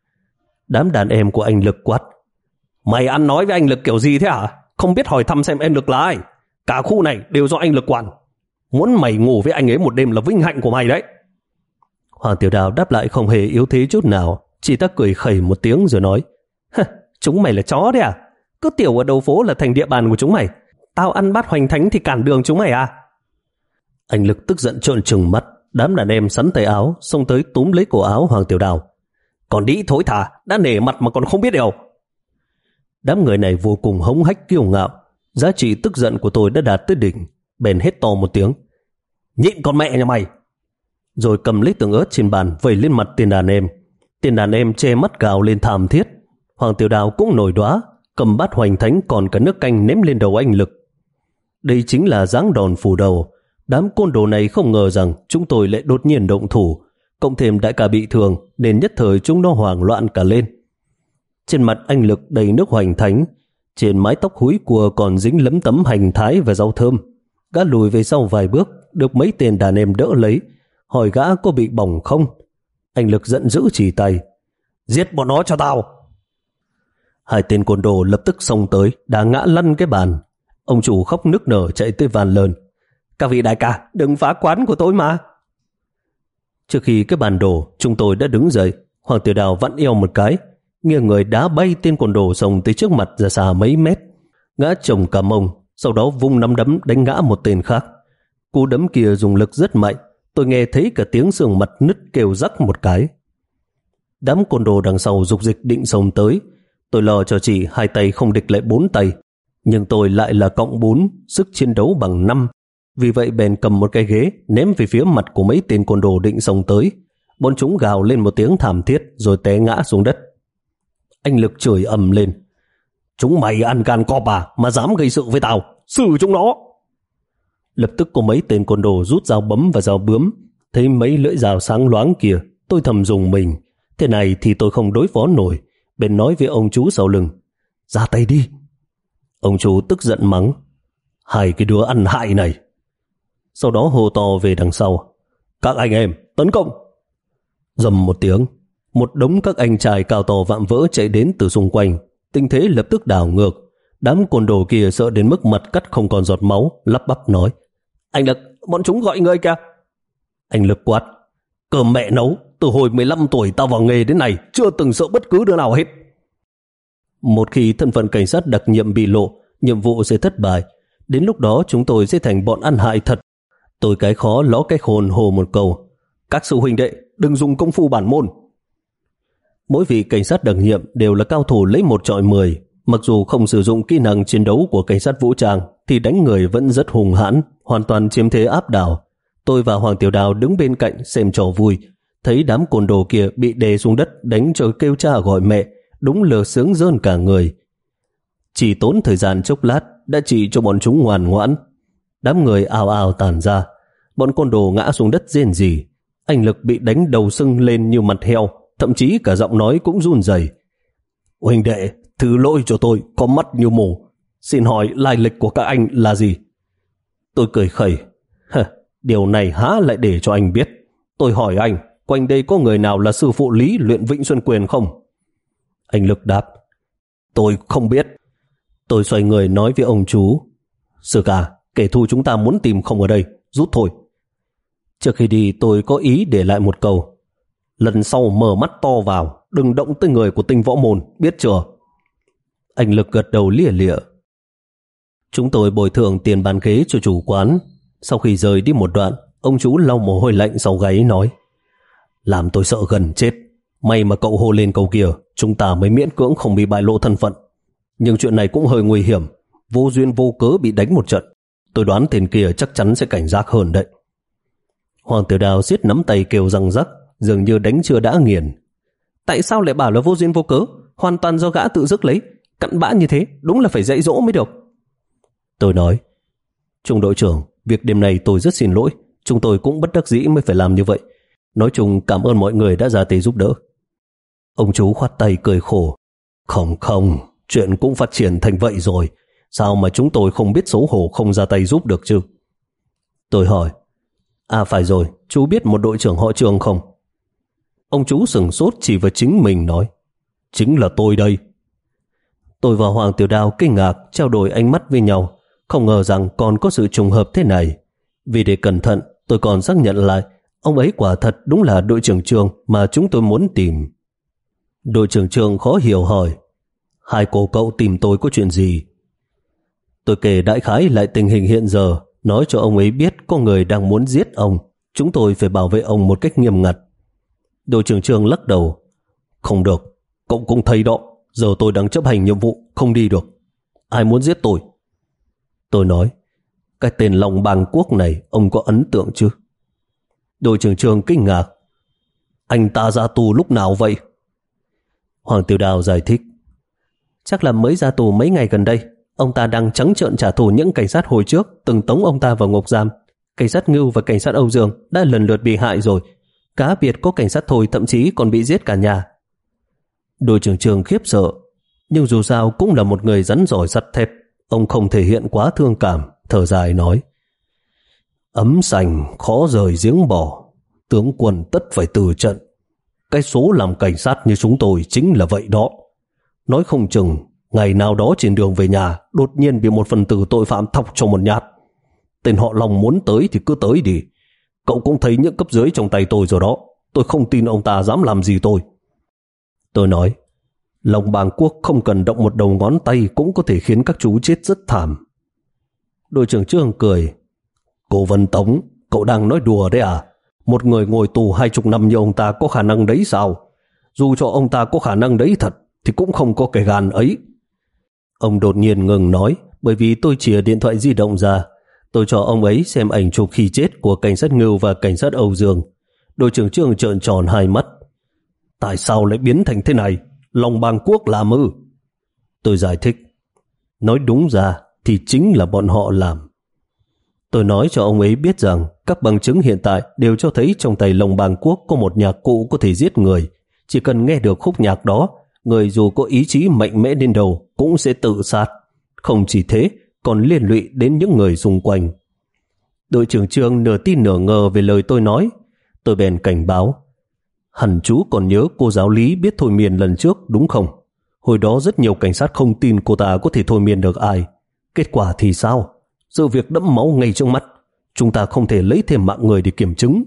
Đám đàn em của anh Lực quát, mày ăn nói với anh Lực kiểu gì thế hả? Không biết hỏi thăm xem anh Lực là ai? Cả khu này đều do anh Lực quản. Muốn mày ngủ với anh ấy một đêm là vinh hạnh của mày đấy. Hoàng Tiểu Đào đáp lại không hề yếu thế chút nào, chỉ ta cười khẩy một tiếng rồi nói, chúng mày là chó đấy à? Cứ tiểu ở đầu phố là thành địa bàn của chúng mày. Tao ăn bát hoành thánh thì cản đường chúng mày à? Anh Lực tức giận trợn trừng mắt. Đám đàn em sắn tay áo xông tới túm lấy cổ áo Hoàng Tiểu Đào. Còn đĩ thối thả, đã nể mặt mà còn không biết điều. Đám người này vô cùng hống hách kiêu ngạo. Giá trị tức giận của tôi đã đạt tới đỉnh, bèn hét to một tiếng, nhịn con mẹ nhà mày. Rồi cầm lấy tượng ớt trên bàn vẩy lên mặt tiền đàn em. Tiền đàn em che mắt gào lên thảm thiết. Hoàng Tiểu Đào cũng nổi đoá, cầm bát hoành thánh còn cả nước canh ném lên đầu anh Lực. Đây chính là giáng đòn phủ đầu. Đám côn đồ này không ngờ rằng chúng tôi lại đột nhiên động thủ, cộng thêm đại ca bị thương nên nhất thời chúng nó hoảng loạn cả lên. Trên mặt anh Lực đầy nước hoành thánh, trên mái tóc húi cua còn dính lấm tấm hành thái và rau thơm. Gã lùi về sau vài bước, được mấy tên đàn em đỡ lấy, hỏi gã có bị bỏng không. Anh Lực giận dữ chỉ tay, giết bọn nó cho tao. Hai tên côn đồ lập tức xông tới, đá ngã lăn cái bàn. Ông chủ khóc nức nở chạy tới van lơn, các vị đại ca đừng phá quán của tôi mà. Trước khi cái bàn đổ, chúng tôi đã đứng dậy. Hoàng Tiểu Đào vặn eo một cái, nghiêng người đá bay tên côn đồ xông tới trước mặt ra xa mấy mét, ngã chồng cả mông, sau đó vung nắm đấm đánh ngã một tên khác. Cú đấm kia dùng lực rất mạnh, tôi nghe thấy cả tiếng xương mặt nứt kêu rắc một cái. Đám côn đồ đằng sau dục dịch định xông tới. Tôi lo cho chị hai tay không địch lại bốn tay, nhưng tôi lại là cộng bốn, sức chiến đấu bằng năm. Vì vậy bèn cầm một cái ghế ném về phía mặt của mấy tên côn đồ định xông tới. Bọn chúng gào lên một tiếng thảm thiết rồi té ngã xuống đất. Anh Lực chửi ầm lên, Chúng mày ăn gan cọp à mà dám gây sự với tao, xử chúng nó. Lập tức có mấy tên côn đồ rút dao bấm và dao bướm. Thấy mấy lưỡi dao sáng loáng kia, tôi thầm dùng mình. Thế này thì tôi không đối phó nổi, bèn nói với ông chú sau lưng: ra tay đi. Ông chú tức giận mắng: hai cái đứa ăn hại này. Sau đó hô to về đằng sau: các anh em tấn công. Rầm một tiếng, một đống các anh trai cao to vạm vỡ chạy đến từ xung quanh. Tình thế lập tức đảo ngược. Đám côn đồ kia sợ đến mức mặt cắt không còn giọt máu, lắp bắp nói: anh Lực, bọn chúng gọi người kìa. Anh Lực quát: cơm mẹ nấu, từ hồi mười lăm tuổi tao vào nghề đến này chưa từng sợ bất cứ đứa nào hết. Một khi thân phận cảnh sát đặc nhiệm bị lộ, nhiệm vụ sẽ thất bại. Đến lúc đó chúng tôi sẽ thành bọn ăn hại thật. Tôi cái khó ló cái khôn hồ một câu: các sư huynh đệ đừng dùng công phu bản môn. Mỗi vị cảnh sát đặc nhiệm đều là cao thủ lấy một trọi mười. Mặc dù không sử dụng kỹ năng chiến đấu của cảnh sát vũ trang thì đánh người vẫn rất hùng hãn, hoàn toàn chiếm thế áp đảo. Tôi và Hoàng Tiểu Đào đứng bên cạnh xem trò vui. Thấy đám côn đồ kia bị đè xuống đất đánh cho kêu cha gọi mẹ, đúng là sướng rơn cả người. Chỉ tốn thời gian chốc lát đã chỉ cho bọn chúng ngoan ngoãn. Đám người ào ào tàn ra, bọn côn đồ ngã xuống đất rên rỉ. Anh Lực bị đánh đầu sưng lên như mặt heo, thậm chí cả giọng nói cũng run rẩy. Huynh đệ, thứ lỗi cho tôi có mắt như mù. Xin hỏi lai lịch của các anh là gì? Tôi cười khẩy: điều này há lại để cho anh biết. Tôi hỏi anh, quanh đây có người nào là sư phụ Lý luyện Vĩnh Xuân Quyền không? Anh Lực đáp: tôi không biết. Tôi xoay người nói với ông chú: sư ca, kẻ thù chúng ta muốn tìm không ở đây, rút thôi. Trước khi đi tôi có ý để lại một câu: lần sau mở mắt to vào, đừng động tới người của Tinh Võ Môn, biết chưa? Anh Lực gật đầu lia lịa. Chúng tôi bồi thường tiền bàn ghế cho chủ quán. Sau khi rời đi một đoạn, ông chú lau mồ hôi lạnh sau gáy nói: làm tôi sợ gần chết. May mà cậu hô lên câu kia, chúng ta mới miễn cưỡng không bị bại lộ thân phận. Nhưng chuyện này cũng hơi nguy hiểm, vô duyên vô cớ bị đánh một trận. Tôi đoán tên kia chắc chắn sẽ cảnh giác hơn đấy. Hoàng Tiểu Đào siết nắm tay kêu răng rắc, dường như đánh chưa đã nghiền. Tại sao lại bảo là vô duyên vô cớ? Hoàn toàn do gã tự dứt lấy. Cặn bã như thế, đúng là phải dạy dỗ mới được. Tôi nói: Trung đội trưởng, việc đêm này tôi rất xin lỗi. Chúng tôi cũng bất đắc dĩ mới phải làm như vậy. Nói chung cảm ơn mọi người đã ra tay giúp đỡ. Ông chú khoát tay cười khổ: Không không, chuyện cũng phát triển thành vậy rồi. Sao mà chúng tôi không biết xấu hổ không ra tay giúp được chứ? Tôi hỏi: À phải rồi, chú biết một đội trưởng họ Trường không? Ông chú sửng sốt chỉ vào chính mình nói: Chính là tôi đây. Tôi và Hoàng Tiểu Đào kinh ngạc trao đổi ánh mắt với nhau, không ngờ rằng còn có sự trùng hợp thế này. Vì để cẩn thận, tôi còn xác nhận lại ông ấy quả thật đúng là đội trưởng Trường mà chúng tôi muốn tìm. Đội trưởng Trường khó hiểu hỏi: Hai cô cậu tìm tôi có chuyện gì? Tôi kể đại khái lại tình hình hiện giờ, nói cho ông ấy biết có người đang muốn giết ông. Chúng tôi phải bảo vệ ông một cách nghiêm ngặt. Đội trưởng Trường lắc đầu: Không được, cậu cũng thấy đó, giờ tôi đang chấp hành nhiệm vụ, không đi được. Ai muốn giết tôi? Tôi nói: Cái tên Long Bang Quốc này ông có ấn tượng chứ? Đội trưởng Trường kinh ngạc: Anh ta ra tù lúc nào vậy? Hoàng Tiểu Đào giải thích: Chắc là mới ra tù mấy ngày gần đây. Ông ta đang trắng trợn trả thù những cảnh sát hồi trước từng tống ông ta vào ngục giam. Cảnh sát Ngưu và cảnh sát Âu Dương đã lần lượt bị hại rồi. Cá biệt có cảnh sát Thôi thậm chí còn bị giết cả nhà. Đội trưởng Trường khiếp sợ, nhưng dù sao cũng là một người rắn giỏi sắt thép. Ông không thể hiện quá thương cảm, thở dài nói: Ấm sành khó rời giếng bỏ, tướng quân tất phải từ trận. Cái số làm cảnh sát như chúng tôi chính là vậy đó. Nói không chừng ngày nào đó trên đường về nhà đột nhiên bị một phần tử tội phạm thọc cho một nhát. Tên họ Long muốn tới thì cứ tới đi. Cậu cũng thấy những cấp dưới trong tay tôi rồi đó. Tôi không tin ông ta dám làm gì tôi. Tôi nói: Long Bang Quốc không cần động một đầu ngón tay cũng có thể khiến các chú chết rất thảm. Đội trưởng Trương cười: Cô Vân Tống, cậu đang nói đùa đấy à? Một người ngồi tù hai chục năm như ông ta có khả năng đấy sao? Dù cho ông ta có khả năng đấy thật thì cũng không có cái gan ấy. Ông đột nhiên ngừng nói, bởi vì tôi chìa điện thoại di động ra. Tôi cho ông ấy xem ảnh chụp khi chết của cảnh sát Ngưu và cảnh sát Âu Dương. Đội trưởng Trương trợn tròn hai mắt: Tại sao lại biến thành thế này? Long Bang Quốc làm ư? Tôi giải thích: Nói đúng ra thì chính là bọn họ làm. Tôi nói cho ông ấy biết rằng các bằng chứng hiện tại đều cho thấy trong tay Long Bàng Quốc có một nhạc cụ có thể giết người. Chỉ cần nghe được khúc nhạc đó, người dù có ý chí mạnh mẽ đến đâu cũng sẽ tự sát. Không chỉ thế, còn liên lụy đến những người xung quanh. Đội trưởng Trương nửa tin nửa ngờ về lời tôi nói. Tôi bèn cảnh báo: hẳn chú còn nhớ cô giáo Lý biết thôi miên lần trước đúng không? Hồi đó rất nhiều cảnh sát không tin cô ta có thể thôi miên được ai. Kết quả thì sao? Sự việc đẫm máu ngay trước mắt. Chúng ta không thể lấy thêm mạng người để kiểm chứng.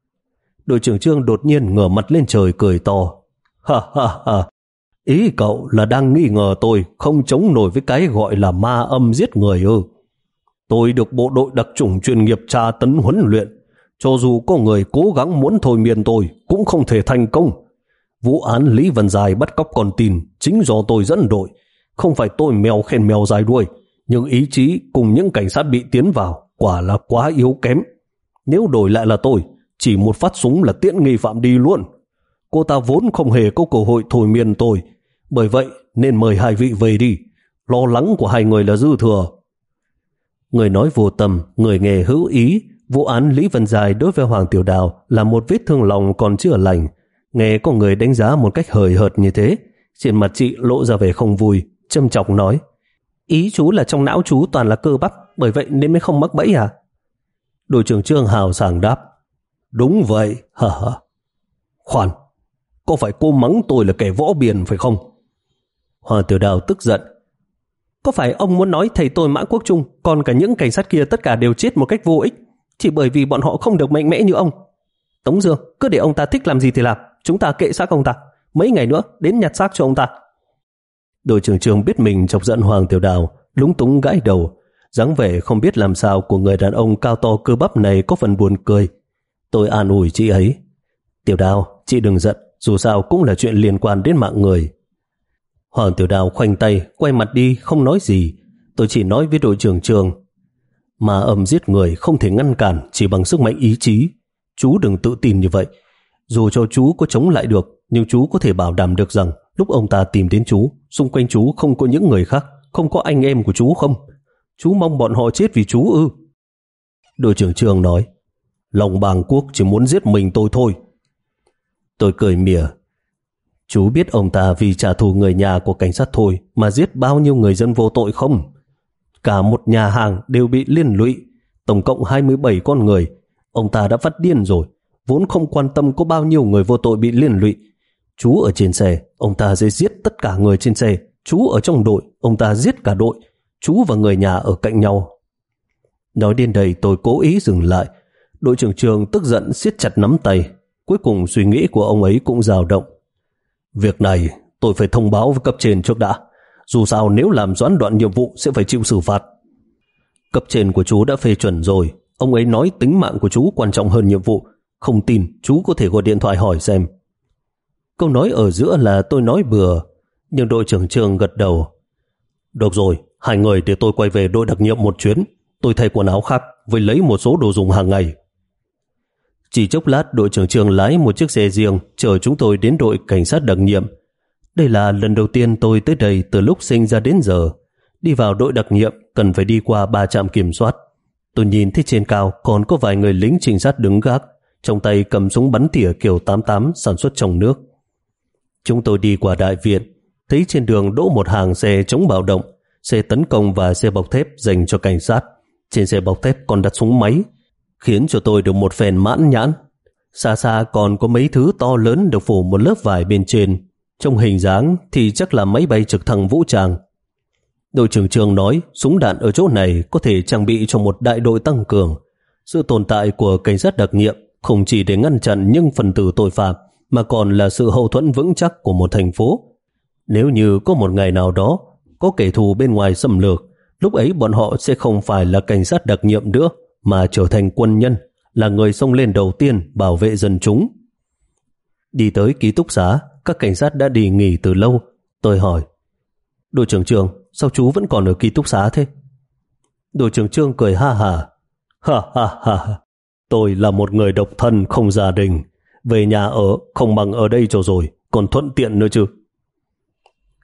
Đội trưởng Trương đột nhiên ngửa mặt lên trời cười to. Ha ha ha, ý cậu là đang nghi ngờ tôi không chống nổi với cái gọi là ma âm giết người ư? Tôi được bộ đội đặc chủng chuyên nghiệp tra tấn huấn luyện. Cho dù có người cố gắng muốn thôi miên tôi cũng không thể thành công. Vụ án Lý Văn Dài bắt cóc con tin chính do tôi dẫn đội. Không phải tôi mèo khen mèo dài đuôi, nhưng ý chí cùng những cảnh sát bị tiến vào quả là quá yếu kém. Nếu đổi lại là tôi, chỉ một phát súng là tiễn nghi phạm đi luôn. Cô ta vốn không hề có cơ hội thôi miên tôi. Bởi vậy nên mời hai vị về đi. Lo lắng của hai người là dư thừa. Người nói vô tâm, người nghe hữu ý. Vụ án Lý Văn Dài đối với Hoàng Tiểu Đào là một vết thương lòng còn chưa lành. Nghe có người đánh giá một cách hời hợt như thế, trên mặt chị lộ ra vẻ không vui, châm chọc nói: ý chú là trong não chú toàn là cơ bắp, bởi vậy nên mới không mắc bẫy à? Đội trưởng Trương hào sảng đáp: đúng vậy, hả hả. Khoan, có phải cô mắng tôi là kẻ võ biền phải không? Hoàng Tiểu Đào tức giận: có phải ông muốn nói thầy tôi Mã Quốc Trung, còn cả những cảnh sát kia tất cả đều chết một cách vô ích, chỉ bởi vì bọn họ không được mạnh mẽ như ông? Tống Dương, cứ để ông ta thích làm gì thì làm, chúng ta kệ xác ông ta, mấy ngày nữa đến nhặt xác cho ông ta. Đội trưởng Trương biết mình chọc giận Hoàng Tiểu Đào, lúng túng gãi đầu, dáng vẻ không biết làm sao của người đàn ông cao to cơ bắp này có phần buồn cười. Tôi an ủi chị ấy: Tiểu Đào, chị đừng giận, dù sao cũng là chuyện liên quan đến mạng người. Hoàng Tiểu Đào khoanh tay, quay mặt đi, không nói gì. Tôi chỉ nói với đội trưởng Trương: mà âm giết người không thể ngăn cản chỉ bằng sức mạnh ý chí. Chú đừng tự tin như vậy. Dù cho chú có chống lại được, nhưng chú có thể bảo đảm được rằng lúc ông ta tìm đến chú, xung quanh chú không có những người khác, không có anh em của chú không? Chú mong bọn họ chết vì chú ư? Đội trưởng Trương nói: Long Bàng Quốc chỉ muốn giết mình tôi thôi. Tôi cười mỉa: chú biết ông ta vì trả thù người nhà của cảnh sát thôi mà giết bao nhiêu người dân vô tội không? Cả một nhà hàng đều bị liên lụy, tổng cộng hai mươi bảy con người. Ông ta đã phát điên rồi, vốn không quan tâm có bao nhiêu người vô tội bị liên lụy. Chú ở trên xe, ông ta sẽ giết tất cả người trên xe. Chú ở trong đội, ông ta giết cả đội. Chú và người nhà ở cạnh nhau. Nói đến đây tôi cố ý dừng lại. Đội trưởng Trương tức giận siết chặt nắm tay. Cuối cùng suy nghĩ của ông ấy cũng dao động. Việc này tôi phải thông báo với cấp trên trước đã. Dù sao nếu làm gián đoạn nhiệm vụ sẽ phải chịu xử phạt. Cấp trên của chú đã phê chuẩn rồi. Ông ấy nói tính mạng của chú quan trọng hơn nhiệm vụ. Không tin chú có thể gọi điện thoại hỏi xem. Câu nói ở giữa là tôi nói bừa, nhưng đội trưởng Trương gật đầu. Được rồi, hai người để tôi quay về đội đặc nhiệm một chuyến. Tôi thay quần áo khác với lấy một số đồ dùng hàng ngày. Chỉ chốc lát đội trưởng Trương lái một chiếc xe riêng chở chúng tôi đến đội cảnh sát đặc nhiệm. Đây là lần đầu tiên tôi tới đây từ lúc sinh ra đến giờ. Đi vào đội đặc nhiệm cần phải đi qua ba trạm kiểm soát. Tôi nhìn thấy trên cao còn có vài người lính trinh sát đứng gác, trong tay cầm súng bắn tỉa kiểu tám tám sản xuất trong nước. Chúng tôi đi qua đại viện, thấy trên đường đỗ một hàng xe chống bạo động, xe tấn công và xe bọc thép dành cho cảnh sát. Trên xe bọc thép còn đặt súng máy, khiến cho tôi được một phen mãn nhãn. Xa xa còn có mấy thứ to lớn được phủ một lớp vải bên trên. Trong hình dáng thì chắc là máy bay trực thăng vũ trang. Đội trưởng Trương nói súng đạn ở chỗ này có thể trang bị cho một đại đội tăng cường. Sự tồn tại của cảnh sát đặc nhiệm không chỉ để ngăn chặn những phần tử tội phạm, mà còn là sự hậu thuẫn vững chắc của một thành phố. Nếu như có một ngày nào đó có kẻ thù bên ngoài xâm lược, lúc ấy bọn họ sẽ không phải là cảnh sát đặc nhiệm nữa, mà trở thành quân nhân, là người xông lên đầu tiên bảo vệ dân chúng. Đi tới ký túc xá, các cảnh sát đã đi nghỉ từ lâu. Tôi hỏi: đội trưởng Trương, sao chú vẫn còn ở ký túc xá thế? Đội trưởng Trương cười ha hả: Ha ha ha, tôi là một người độc thân không gia đình, về nhà ở không bằng ở đây cho rồi, còn thuận tiện nữa chứ.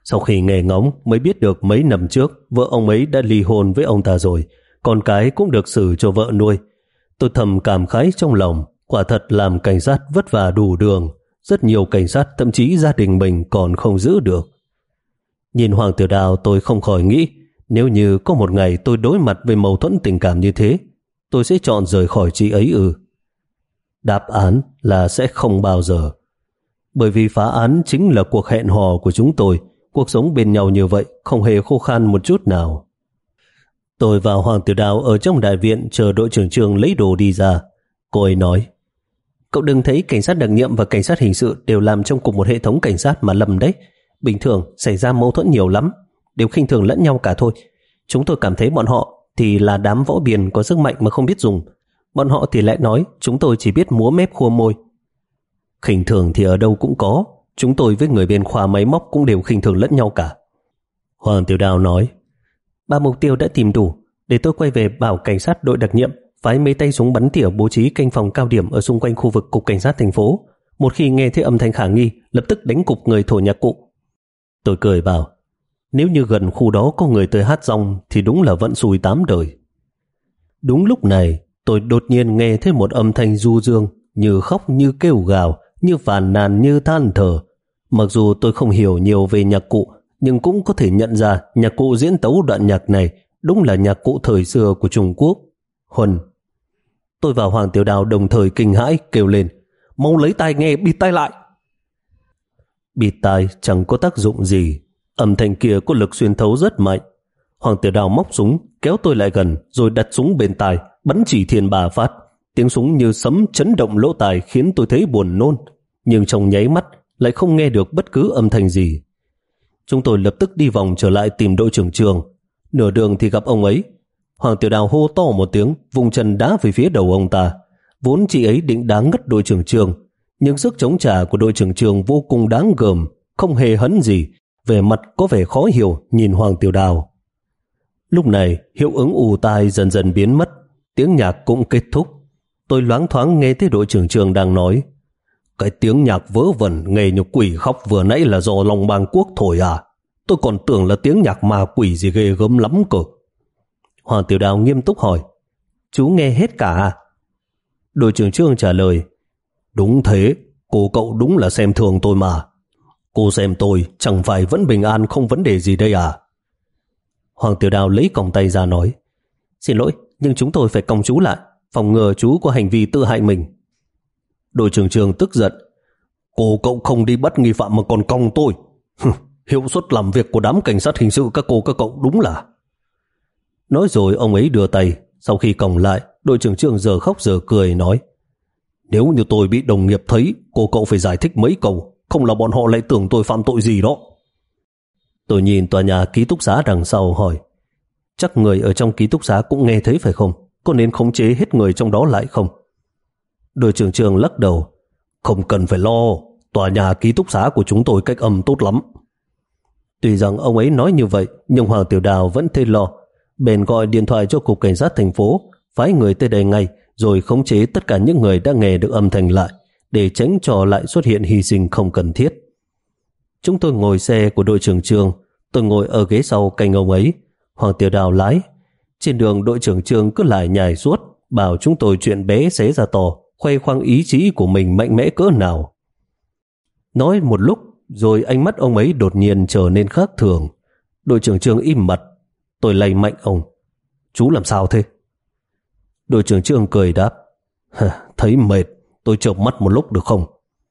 Sau khi nghe ngóng mới biết được mấy năm trước vợ ông ấy đã ly hôn với ông ta rồi, con cái cũng được xử cho vợ nuôi. Tôi thầm cảm khái trong lòng, quả thật làm cảnh sát vất vả đủ đường, rất nhiều cảnh sát thậm chí gia đình mình còn không giữ được. Nhìn Hoàng Tiểu Đào tôi không khỏi nghĩ, nếu như có một ngày tôi đối mặt với mâu thuẫn tình cảm như thế, tôi sẽ chọn rời khỏi chị ấy ư? Đáp án là sẽ không bao giờ. Bởi vì phá án chính là cuộc hẹn hò của chúng tôi, cuộc sống bên nhau như vậy không hề khô khan một chút nào. Tôi và Hoàng Tiểu Đào ở trong đại viện chờ đội trưởng Trường lấy đồ đi ra. Cô ấy nói, cậu đừng thấy cảnh sát đặc nhiệm và cảnh sát hình sự đều làm trong cùng một hệ thống cảnh sát mà lầm đấy. Bình thường xảy ra mâu thuẫn nhiều lắm, đều khinh thường lẫn nhau cả thôi. Chúng tôi cảm thấy bọn họ thì là đám võ biền có sức mạnh mà không biết dùng. Bọn họ thì lại nói chúng tôi chỉ biết múa mép khua môi. Khinh thường thì ở đâu cũng có, chúng tôi với người bên khoa máy móc cũng đều khinh thường lẫn nhau cả. Hoàng Tiểu Đào nói, ba mục tiêu đã tìm đủ, để tôi quay về bảo cảnh sát đội đặc nhiệm phái mấy tay súng bắn tỉa bố trí canh phòng cao điểm ở xung quanh khu vực cục cảnh sát thành phố. Một khi nghe thấy âm thanh khả nghi, lập tức đánh cục người thổi nhạc cụ. Tôi cười bảo, nếu như gần khu đó có người tới hát rong thì đúng là vận xui tám đời. Đúng lúc này, tôi đột nhiên nghe thấy một âm thanh du dương, như khóc như kêu gào, như phàn nàn như than thở. Mặc dù tôi không hiểu nhiều về nhạc cụ, nhưng cũng có thể nhận ra nhạc cụ diễn tấu đoạn nhạc này đúng là nhạc cụ thời xưa của Trung Quốc. Huân. Tôi và Hoàng Tiểu Đào đồng thời kinh hãi kêu lên, mau lấy tai nghe bịt tai lại. Bịt tai chẳng có tác dụng gì, âm thanh kia có lực xuyên thấu rất mạnh. Hoàng Tiểu Đào móc súng kéo tôi lại gần rồi đặt súng bên tai, bắn chỉ thiên ba phát. Tiếng súng như sấm chấn động lỗ tai khiến tôi thấy buồn nôn, nhưng trong nháy mắt lại không nghe được bất cứ âm thanh gì. Chúng tôi lập tức đi vòng trở lại tìm đội trưởng Trường. Nửa đường thì gặp ông ấy. Hoàng Tiểu Đào hô to một tiếng, vùng chân đá về phía đầu ông ta. Vốn chị ấy định đá ngất đội trưởng Trường, nhưng sức chống trả của đội trưởng Trường vô cùng đáng gờm, không hề hấn gì, vẻ mặt có vẻ khó hiểu nhìn Hoàng Tiểu Đào. Lúc này hiệu ứng ù tai dần dần biến mất, tiếng nhạc cũng kết thúc. Tôi loáng thoáng nghe thấy đội trưởng Trường đang nói, cái tiếng nhạc vớ vẩn nghe như quỷ khóc vừa nãy là do Long Bang Quốc thổi à? Tôi còn tưởng là tiếng nhạc ma quỷ gì ghê gớm lắm cơ. Hoàng Tiểu Đào nghiêm túc hỏi, chú nghe hết cả à? Đội trưởng Trường trả lời, đúng thế, cô cậu đúng là xem thường tôi mà. Cô xem tôi chẳng phải vẫn bình an không vấn đề gì đây à? Hoàng Tiểu Đào lấy còng tay ra nói, xin lỗi, nhưng chúng tôi phải còng chú lại, phòng ngừa chú có hành vi tự hại mình. Đội trưởng Trường tức giận, cô cậu không đi bắt nghi phạm mà còn còng tôi. Hiệu suất làm việc của đám cảnh sát hình sự các cô các cậu đúng là. Nói rồi ông ấy đưa tay, sau khi còng lại, đội trưởng Trường giờ khóc giờ cười nói, nếu như tôi bị đồng nghiệp thấy, cô cậu phải giải thích mấy câu, không là bọn họ lại tưởng tôi phạm tội gì đó. Tôi nhìn tòa nhà ký túc xá đằng sau hỏi, chắc người ở trong ký túc xá cũng nghe thấy phải không? Có nên khống chế hết người trong đó lại không? Đội trưởng Trường lắc đầu, không cần phải lo, tòa nhà ký túc xá của chúng tôi cách âm tốt lắm. Tuy rằng ông ấy nói như vậy, nhưng Hoàng Tiểu Đào vẫn thấy lo. Bèn gọi điện thoại cho cục cảnh sát thành phố, phái người tới đây ngay, rồi khống chế tất cả những người đã nghe được âm thanh lại, để tránh cho lại xuất hiện hy sinh không cần thiết. Chúng tôi ngồi xe của đội trưởng Trường, tôi ngồi ở ghế sau cạnh ông ấy, Hoàng Tiểu Đào lái. Trên đường đội trưởng Trường cứ lại nhài suốt, bảo chúng tôi chuyện bé xé ra to, khoe khoang ý chí của mình mạnh mẽ cỡ nào. Nói một lúc, rồi ánh mắt ông ấy đột nhiên trở nên khác thường. Đội trưởng Trường im mặt. Tôi lay mạnh ông, chú làm sao thế? Đội trưởng Trường cười đáp, thấy mệt, tôi chợp mắt một lúc được không?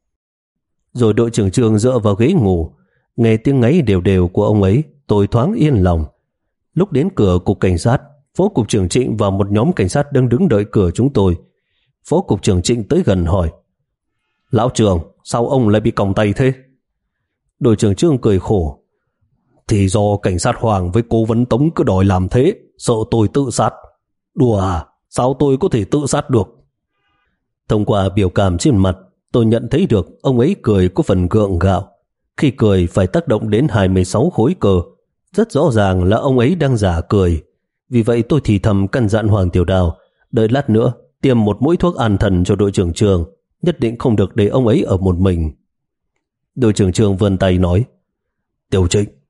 Rồi đội trưởng Trường dựa vào ghế ngủ. Nghe tiếng ngáy đều đều của ông ấy, tôi thoáng yên lòng. Lúc đến cửa cục cảnh sát, Phó cục trưởng Trịnh và một nhóm cảnh sát đang đứng đợi cửa chúng tôi. Phó cục trưởng Trịnh tới gần hỏi, lão trưởng, sao ông lại bị còng tay thế? Đội trưởng Trương cười khổ, thì do cảnh sát Hoàng với cố vấn Tống cứ đòi làm thế, sợ tôi tự sát. Đùa à, sao tôi có thể tự sát được? Thông qua biểu cảm trên mặt, tôi nhận thấy được ông ấy cười có phần gượng gạo. Khi cười phải tác động đến hai mươi sáu khối cơ. Rất rõ ràng là ông ấy đang giả cười. Vì vậy tôi thì thầm căn dặn Hoàng Tiểu Đào, đợi lát nữa tiêm một mũi thuốc an thần cho đội trưởng Trường, nhất định không được để ông ấy ở một mình. Đội trưởng Trường vươn tay nói, Tiểu Trịnh,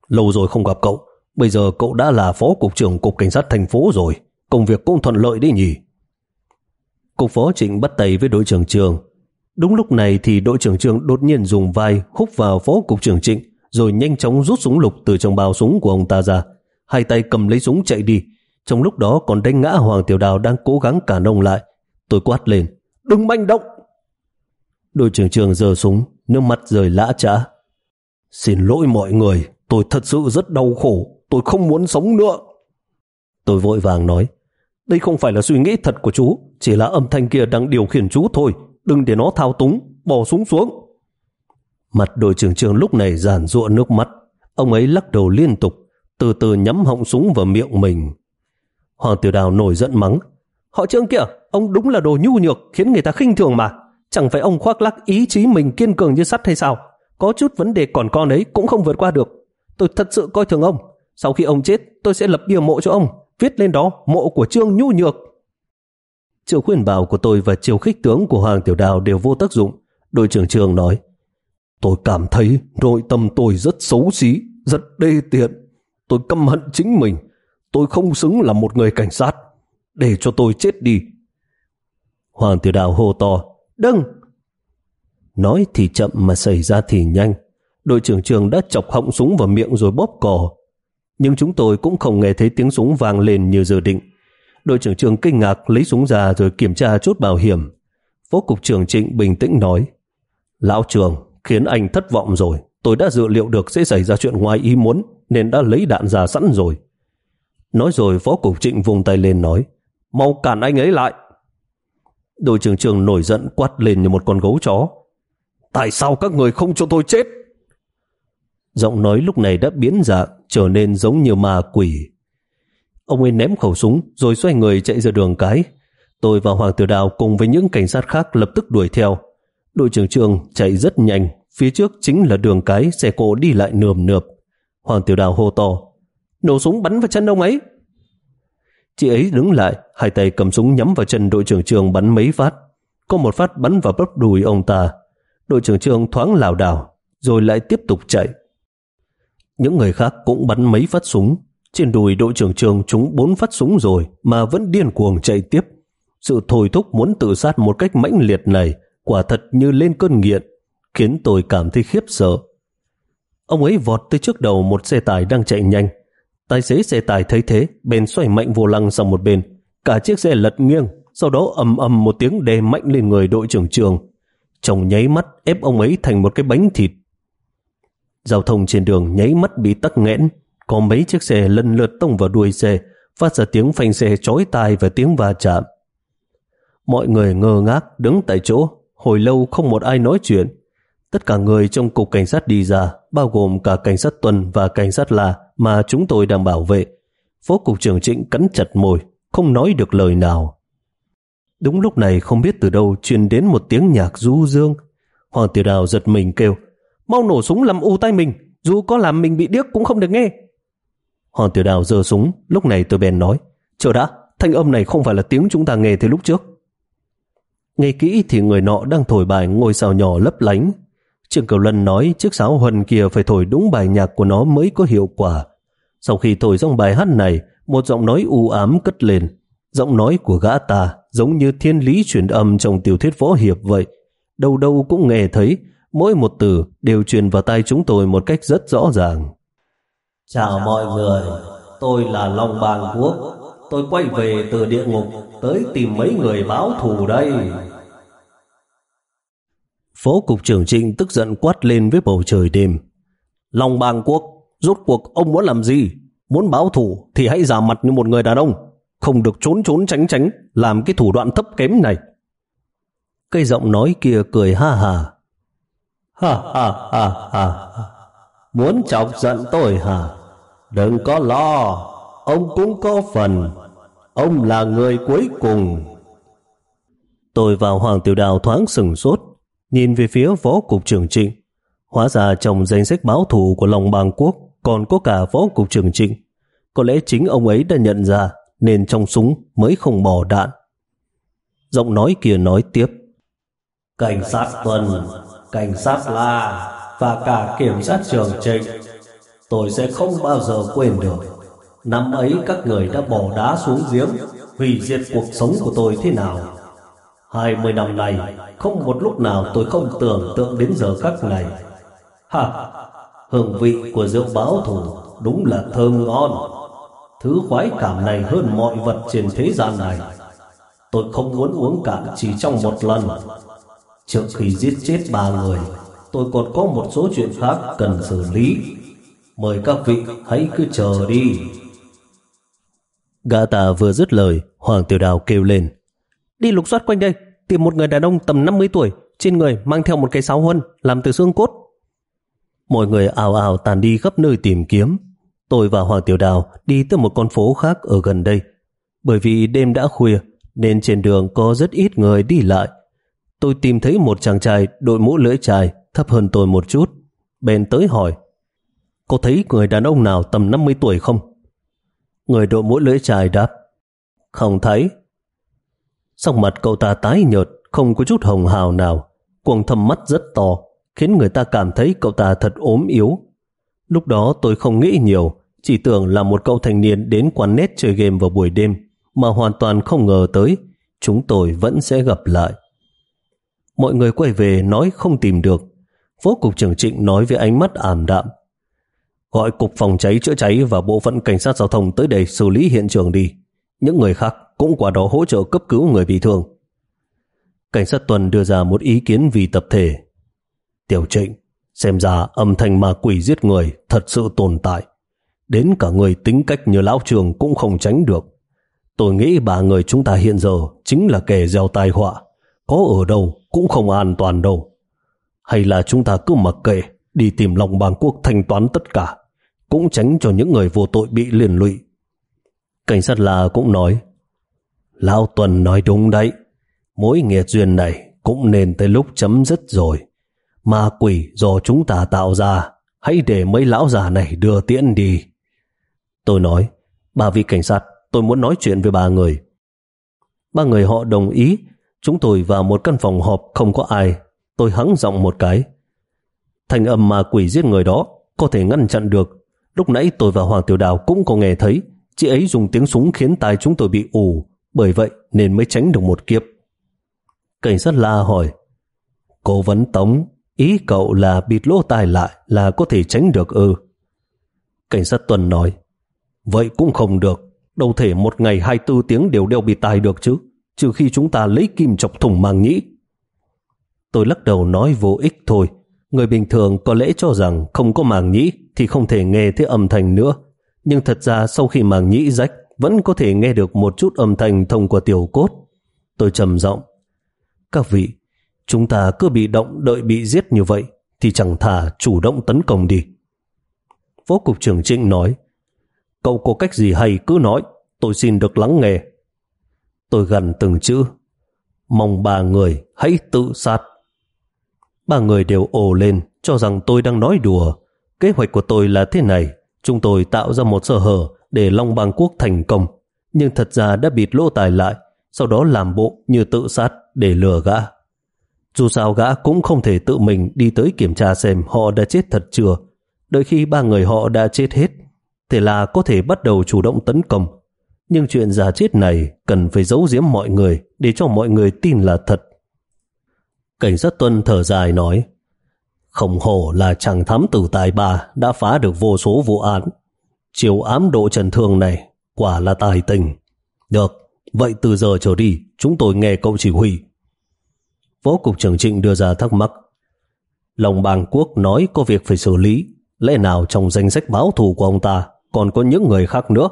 Lâu rồi không gặp cậu, bây giờ cậu đã là phó cục trưởng cục cảnh sát thành phố rồi, công việc cũng thuận lợi đấy nhỉ? Cục phó Trịnh bắt tay với đội trưởng Trường. Đúng lúc này thì đội trưởng Trường đột nhiên dùng vai húc vào phó cục trưởng Trịnh, rồi nhanh chóng rút súng lục từ trong bao súng của ông ta ra, hai tay cầm lấy súng chạy đi. Trong lúc đó còn đánh ngã Hoàng Tiểu Đào đang cố gắng cản ông lại. Tôi quát lên, đừng manh động. Đội trưởng Trường giơ súng, nước mắt rơi lã chã. Xin lỗi mọi người, tôi thật sự rất đau khổ, tôi không muốn sống nữa. Tôi vội vàng nói, đây không phải là suy nghĩ thật của chú, chỉ là âm thanh kia đang điều khiển chú thôi, đừng để nó thao túng, bỏ súng xuống. Mặt đội trưởng Trường lúc này giàn giụa nước mắt, ông ấy lắc đầu liên tục, từ từ nhắm họng súng vào miệng mình. Hoàng Tiểu Đào nổi giận mắng, họ Trương kìa, ông đúng là đồ nhu nhược, khiến người ta khinh thường mà. Chẳng phải ông khoác lác ý chí mình kiên cường như sắt hay sao? Có chút vấn đề còn con ấy cũng không vượt qua được. Tôi thật sự coi thường ông. Sau khi ông chết, tôi sẽ lập bia mộ cho ông, viết lên đó mộ của Trương nhu nhược. Chiều khuyên bảo của tôi và chiều khích tướng của Hoàng Tiểu Đào đều vô tác dụng. Đội trưởng Trường nói, tôi cảm thấy nội tâm tôi rất xấu xí, rất đê tiện. Tôi căm hận chính mình. Tôi không xứng là một người cảnh sát. Để cho tôi chết đi. Hoàng Tiểu Đào hô to, đừng. Nói thì chậm mà xảy ra thì nhanh. Đội trưởng Trường đã chọc họng súng vào miệng rồi bóp cò. Nhưng chúng tôi cũng không nghe thấy tiếng súng vang lên như dự định. Đội trưởng Trường kinh ngạc lấy súng ra rồi kiểm tra chốt bảo hiểm. Phó cục trưởng Trịnh bình tĩnh nói, lão Trường, khiến anh thất vọng rồi. Tôi đã dự liệu được sẽ xảy ra chuyện ngoài ý muốn nên đã lấy đạn ra sẵn rồi. Nói rồi Phó cục Trịnh vùng tay lên nói, mau cản anh ấy lại. Đội trưởng Trường nổi giận quát lên như một con gấu chó, tại sao các người không cho tôi chết? Giọng nói lúc này đã biến dạng, trở nên giống như ma quỷ. Ông ấy ném khẩu súng rồi xoay người chạy ra đường cái. Tôi và Hoàng Tiểu Đào cùng với những cảnh sát khác lập tức đuổi theo. Đội trưởng Trường chạy rất nhanh, phía trước chính là đường cái, xe cộ đi lại nườm nượp. Hoàng Tiểu Đào hô to, nổ súng bắn vào chân ông ấy. Chị ấy đứng lại, hai tay cầm súng nhắm vào chân đội trưởng Trường bắn mấy phát. Có một phát bắn vào bắp đùi ông ta. Đội trưởng Trường thoáng lảo đảo, rồi lại tiếp tục chạy. Những người khác cũng bắn mấy phát súng. Trên đùi đội trưởng Trường trúng bốn phát súng rồi mà vẫn điên cuồng chạy tiếp. Sự thôi thúc muốn tự sát một cách mãnh liệt này quả thật như lên cơn nghiện, khiến tôi cảm thấy khiếp sợ. Ông ấy vọt tới trước đầu một xe tải đang chạy nhanh. Tài xế xe tải thấy thế, bèn xoay mạnh vô lăng sang một bên. Cả chiếc xe lật nghiêng, sau đó ầm ầm một tiếng đè mạnh lên người đội trưởng Trường. Trong nháy mắt ép ông ấy thành một cái bánh thịt. Giao thông trên đường nháy mắt bị tắc nghẽn. Có mấy chiếc xe lần lượt tông vào đuôi xe, phát ra tiếng phanh xe chói tai và tiếng va chạm. Mọi người ngơ ngác đứng tại chỗ, hồi lâu không một ai nói chuyện. Tất cả người trong cục cảnh sát đi ra, bao gồm cả cảnh sát Tuần và cảnh sát La mà chúng tôi đang bảo vệ. Phó cục trưởng Trịnh cắn chặt môi, không nói được lời nào. Đúng lúc này không biết từ đâu truyền đến một tiếng nhạc du dương. Hoàng Tiểu Đào giật mình kêu, mau nổ súng làm u tay mình, dù có làm mình bị điếc cũng không được nghe. Hoàng Tiểu Đào giơ súng. Lúc này tôi bèn nói, chờ đã, thanh âm này không phải là tiếng chúng ta nghe từ lúc trước. Nghe kỹ thì người nọ đang thổi bài ngôi sao nhỏ lấp lánh. Trương Cầu Lân nói chiếc sáo huân kia phải thổi đúng bài nhạc của nó mới có hiệu quả. Sau khi thổi xong bài hát này, một giọng nói u ám cất lên. Giọng nói của gã ta giống như thiên lý truyền âm trong tiểu thuyết võ hiệp vậy. Đâu đâu cũng nghe thấy, mỗi một từ đều truyền vào tai chúng tôi một cách rất rõ ràng. Chào mọi người, tôi là Long Bang Quốc. Tôi quay về từ địa ngục tới tìm mấy người báo thù đây. Phó cục trưởng Trịnh tức giận quát lên với bầu trời đêm. Long Bang Quốc, rốt cuộc ông muốn làm gì? Muốn báo thù thì hãy giả mặt như một người đàn ông, không được trốn trốn tránh tránh làm cái thủ đoạn thấp kém này. Cây giọng nói kia cười ha hà. Ha ha ha ha. Muốn chọc giận tôi hả? Đừng có lo, ông cũng có phần. Ông là người cuối cùng. Tôi và Hoàng Tiểu Đào thoáng sửng sốt, nhìn về phía Phó cục trưởng Trịnh. Hóa ra trong danh sách báo thù của Long Bang Quốc còn có cả Phó cục trưởng Trịnh. Có lẽ chính ông ấy đã nhận ra nên trong súng mới không bỏ đạn. Giọng nói kia nói tiếp. Cảnh sát Tuần, cảnh sát La và cả kiểm sát trưởng Trịnh, Tôi sẽ không bao giờ quên được. Năm ấy các người đã bỏ đá xuống giếng, hủy diệt cuộc sống của tôi thế nào. Hai mươi năm nay, không một lúc nào tôi không tưởng tượng đến giờ các này. Ha, hương vị của rượu báo thù đúng là thơm ngon. Thứ khoái cảm này hơn mọi vật trên thế gian này. Tôi không muốn uống cạn chỉ trong một lần. Trước khi giết chết ba người, tôi còn có một số chuyện khác cần xử lý. Mời các vị hãy cứ chờ đi. Gã tà vừa dứt lời, Hoàng Tiểu Đào kêu lên: Đi lục soát quanh đây, tìm một người đàn ông tầm năm mươi tuổi, trên người mang theo một cái sáo huân làm từ xương cốt. Mọi người ào ào tàn đi khắp nơi tìm kiếm. Tôi và Hoàng Tiểu Đào đi tới một con phố khác ở gần đây. Bởi vì đêm đã khuya nên trên đường có rất ít người đi lại. Tôi tìm thấy một chàng trai đội mũ lưỡi chai thấp hơn tôi một chút, bèn tới hỏi: Có thấy người đàn ông nào tầm năm mươi tuổi không? Người đội mũ lưỡi chai đáp: Không thấy. Sắc mặt cậu ta tái nhợt, không có chút hồng hào nào, quầng thâm mắt rất to, khiến người ta cảm thấy cậu ta thật ốm yếu. Lúc đó tôi không nghĩ nhiều, chỉ tưởng là một cậu thanh niên đến quán net chơi game vào buổi đêm, mà hoàn toàn không ngờ tới chúng tôi vẫn sẽ gặp lại. Mọi người quay về nói không tìm được. Phó cục trưởng Trịnh nói với ánh mắt ảm đạm: Gọi cục phòng cháy chữa cháy và bộ phận cảnh sát giao thông tới đây xử lý hiện trường đi. Những người khác cũng qua đó hỗ trợ cấp cứu người bị thương. Cảnh sát tuần đưa ra một ý kiến vì tập thể: Tiểu Trịnh, xem ra âm thanh ma quỷ giết người thật sự tồn tại. Đến cả người tính cách như lão Trường cũng không tránh được. Tôi nghĩ ba người chúng ta hiện giờ chính là kẻ gieo tai họa, có ở đâu cũng không an toàn đâu. Hay là chúng ta cứ mặc kệ, đi tìm Long Bang Quốc thanh toán tất cả, cũng tránh cho những người vô tội bị liên lụy. Cảnh sát là cũng nói: Lão Tuần nói đúng đấy, mối nghiệt duyên này cũng nên tới lúc chấm dứt rồi. Ma quỷ do chúng ta tạo ra, hãy để mấy lão già này đưa tiễn đi. Tôi nói: Ba vị cảnh sát, tôi muốn nói chuyện với ba người. Ba người họ đồng ý. Chúng tôi vào một căn phòng họp không có ai. Tôi hắng giọng một cái: Thanh âm ma quỷ giết người đó có thể ngăn chặn được. Lúc nãy tôi và Hoàng Tiểu Đào cũng có nghe thấy. Chị ấy dùng tiếng súng khiến tai chúng tôi bị ù, bởi vậy nên mới tránh được một kiếp. Cảnh sát La hỏi: Cố vấn Tống, ý cậu là bịt lỗ tai lại là có thể tránh được ư? Cảnh sát Tuần nói: Vậy cũng không được, đâu thể một ngày hai mươi bốn tiếng đều đeo bịt tai được chứ, trừ khi chúng ta lấy kim chọc thủng màng nhĩ. Tôi lắc đầu nói vô ích thôi. Người bình thường có lẽ cho rằng không có màng nhĩ thì không thể nghe thấy âm thanh nữa, nhưng thật ra sau khi màng nhĩ rách vẫn có thể nghe được một chút âm thanh thông qua tiểu cốt. Tôi trầm giọng: Các vị, chúng ta cứ bị động đợi bị giết như vậy thì chẳng thà chủ động tấn công đi. Phó cục trưởng Trịnh nói: Cậu có cách gì hay cứ nói, tôi xin được lắng nghe. Tôi gằn từng chữ: Mong ba người hãy tự sát. Ba người đều ồ lên, cho rằng tôi đang nói đùa. Kế hoạch của tôi là thế này: chúng tôi tạo ra một sơ hở để Long Bang Quốc thành công, nhưng thật ra đã bịt lỗ tai lại, sau đó làm bộ như tự sát để lừa gã. Dù sao gã cũng không thể tự mình đi tới kiểm tra xem họ đã chết thật chưa. Đợi khi ba người họ đã chết hết, thế là có thể bắt đầu chủ động tấn công. Nhưng chuyện giả chết này cần phải giấu giếm mọi người để cho mọi người tin là thật. Cảnh sát Tuân thở dài nói: Không hổ là chàng thám tử tài ba đã phá được vô số vụ án. Chiều ám độ trần thương này quả là tài tình. Được, vậy từ giờ trở đi chúng tôi nghe cậu chỉ huy. Phó cục trưởng Trịnh đưa ra thắc mắc: Long Bang Quốc nói có việc phải xử lý, lẽ nào trong danh sách báo thù của ông ta còn có những người khác nữa?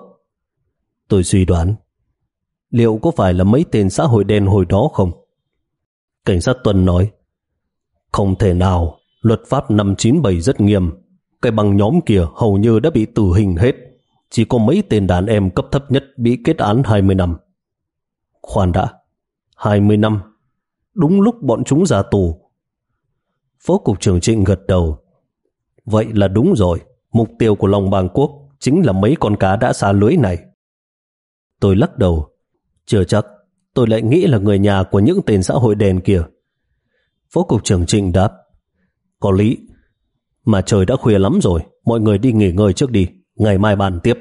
Tôi suy đoán: Liệu có phải là mấy tên xã hội đen hồi đó không? Cảnh sát Tuần nói: Không thể nào, luật pháp năm chín bảy rất nghiêm. Cái băng nhóm kia hầu như đã bị tử hình hết, chỉ có mấy tên đàn em cấp thấp nhất bị kết án hai mươi năm. Khoan đã, hai mươi năm? Đúng lúc bọn chúng ra tù. Phó cục trưởng Trịnh gật đầu: Vậy là đúng rồi, mục tiêu của Long Bang Quốc chính là mấy con cá đã xa lưới này. Tôi lắc đầu: Chưa chắc, tôi lại nghĩ là người nhà của những tên xã hội đen kia. Phó cục trưởng Trịnh đáp: Có lý, mà trời đã khuya lắm rồi, mọi người đi nghỉ ngơi trước đi, ngày mai bàn tiếp.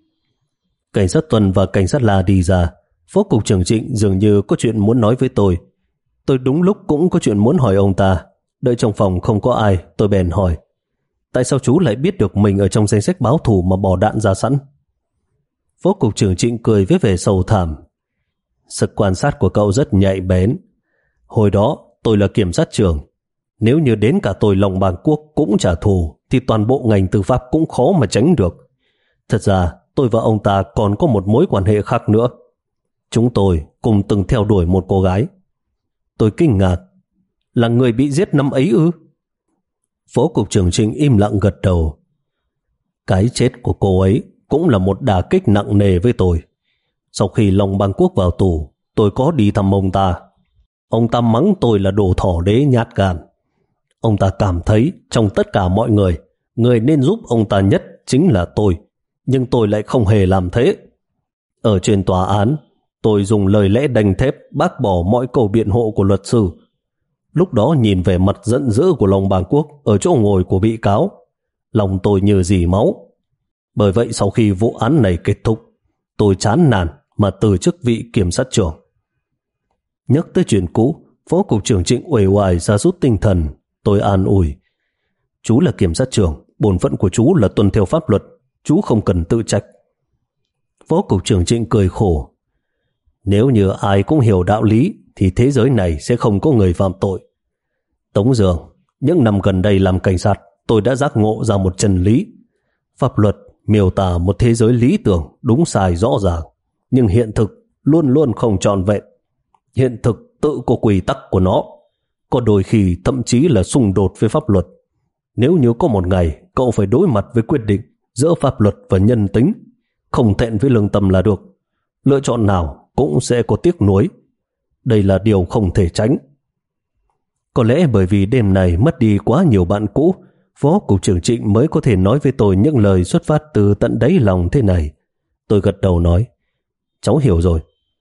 Cảnh sát Tuần và cảnh sát La đi ra. Phó cục trưởng Trịnh dường như có chuyện muốn nói với tôi. Tôi đúng lúc cũng có chuyện muốn hỏi ông ta. Đợi trong phòng không có ai, tôi bèn hỏi: tại sao chú lại biết được mình ở trong danh sách báo thù mà bỏ đạn ra sẵn? Phó cục trưởng Trịnh cười với vẻ sầu thảm: sự quan sát của cậu rất nhạy bén. Hồi đó tôi là kiểm sát trưởng. Nếu như đến cả tôi Lòng Bàng Quốc cũng trả thù thì toàn bộ ngành tư pháp cũng khó mà tránh được. Thật ra tôi và ông ta còn có một mối quan hệ khác nữa. Chúng tôi cùng từng theo đuổi một cô gái. Tôi kinh ngạc: là người bị giết năm ấy ư? Phó cục trưởng Trịnh im lặng gật đầu. Cái chết của cô ấy cũng là một đả kích nặng nề với tôi. Sau khi Long Bang Quốc vào tù, tôi có đi thăm ông ta. Ông ta mắng tôi là đồ thỏ đế nhát gan. Ông ta cảm thấy trong tất cả mọi người, người nên giúp ông ta nhất chính là tôi, nhưng tôi lại không hề làm thế. Ở trên tòa án, tôi dùng lời lẽ đanh thép bác bỏ mọi câu biện hộ của luật sư. Lúc đó nhìn về mặt giận dữ của Long Bang Quốc ở chỗ ngồi của bị cáo, lòng tôi như dì máu. Bởi vậy sau khi vụ án này kết thúc, tôi chán nản mà từ chức vị kiểm sát trưởng. Nhắc tới chuyện cũ, Phó cục trưởng Trịnh uể oải sa sút tinh thần. Tôi an ủi: chú là kiểm sát trưởng, bổn phận của chú là tuân theo pháp luật, chú không cần tự trách. Phó cục trưởng Trịnh cười khổ: nếu như ai cũng hiểu đạo lý thì thế giới này sẽ không có người phạm tội. Tống Dương, những năm gần đây làm cảnh sát, tôi đã giác ngộ ra một chân lý. Pháp luật miêu tả một thế giới lý tưởng đúng sai rõ ràng, nhưng hiện thực luôn luôn không trọn vẹn. Hiện thực tự có quy tắc của nó, có đôi khi thậm chí là xung đột với pháp luật. Nếu như có một ngày cậu phải đối mặt với quyết định giữa pháp luật và nhân tính, không thẹn với lương tâm là được. Lựa chọn nào cũng sẽ có tiếc nuối. Đây là điều không thể tránh. Có lẽ bởi vì đêm này mất đi quá nhiều bạn cũ, Phó cục trưởng Trịnh mới có thể nói với tôi những lời xuất phát từ tận đáy lòng thế này. Tôi gật đầu nói: cháu hiểu rồi.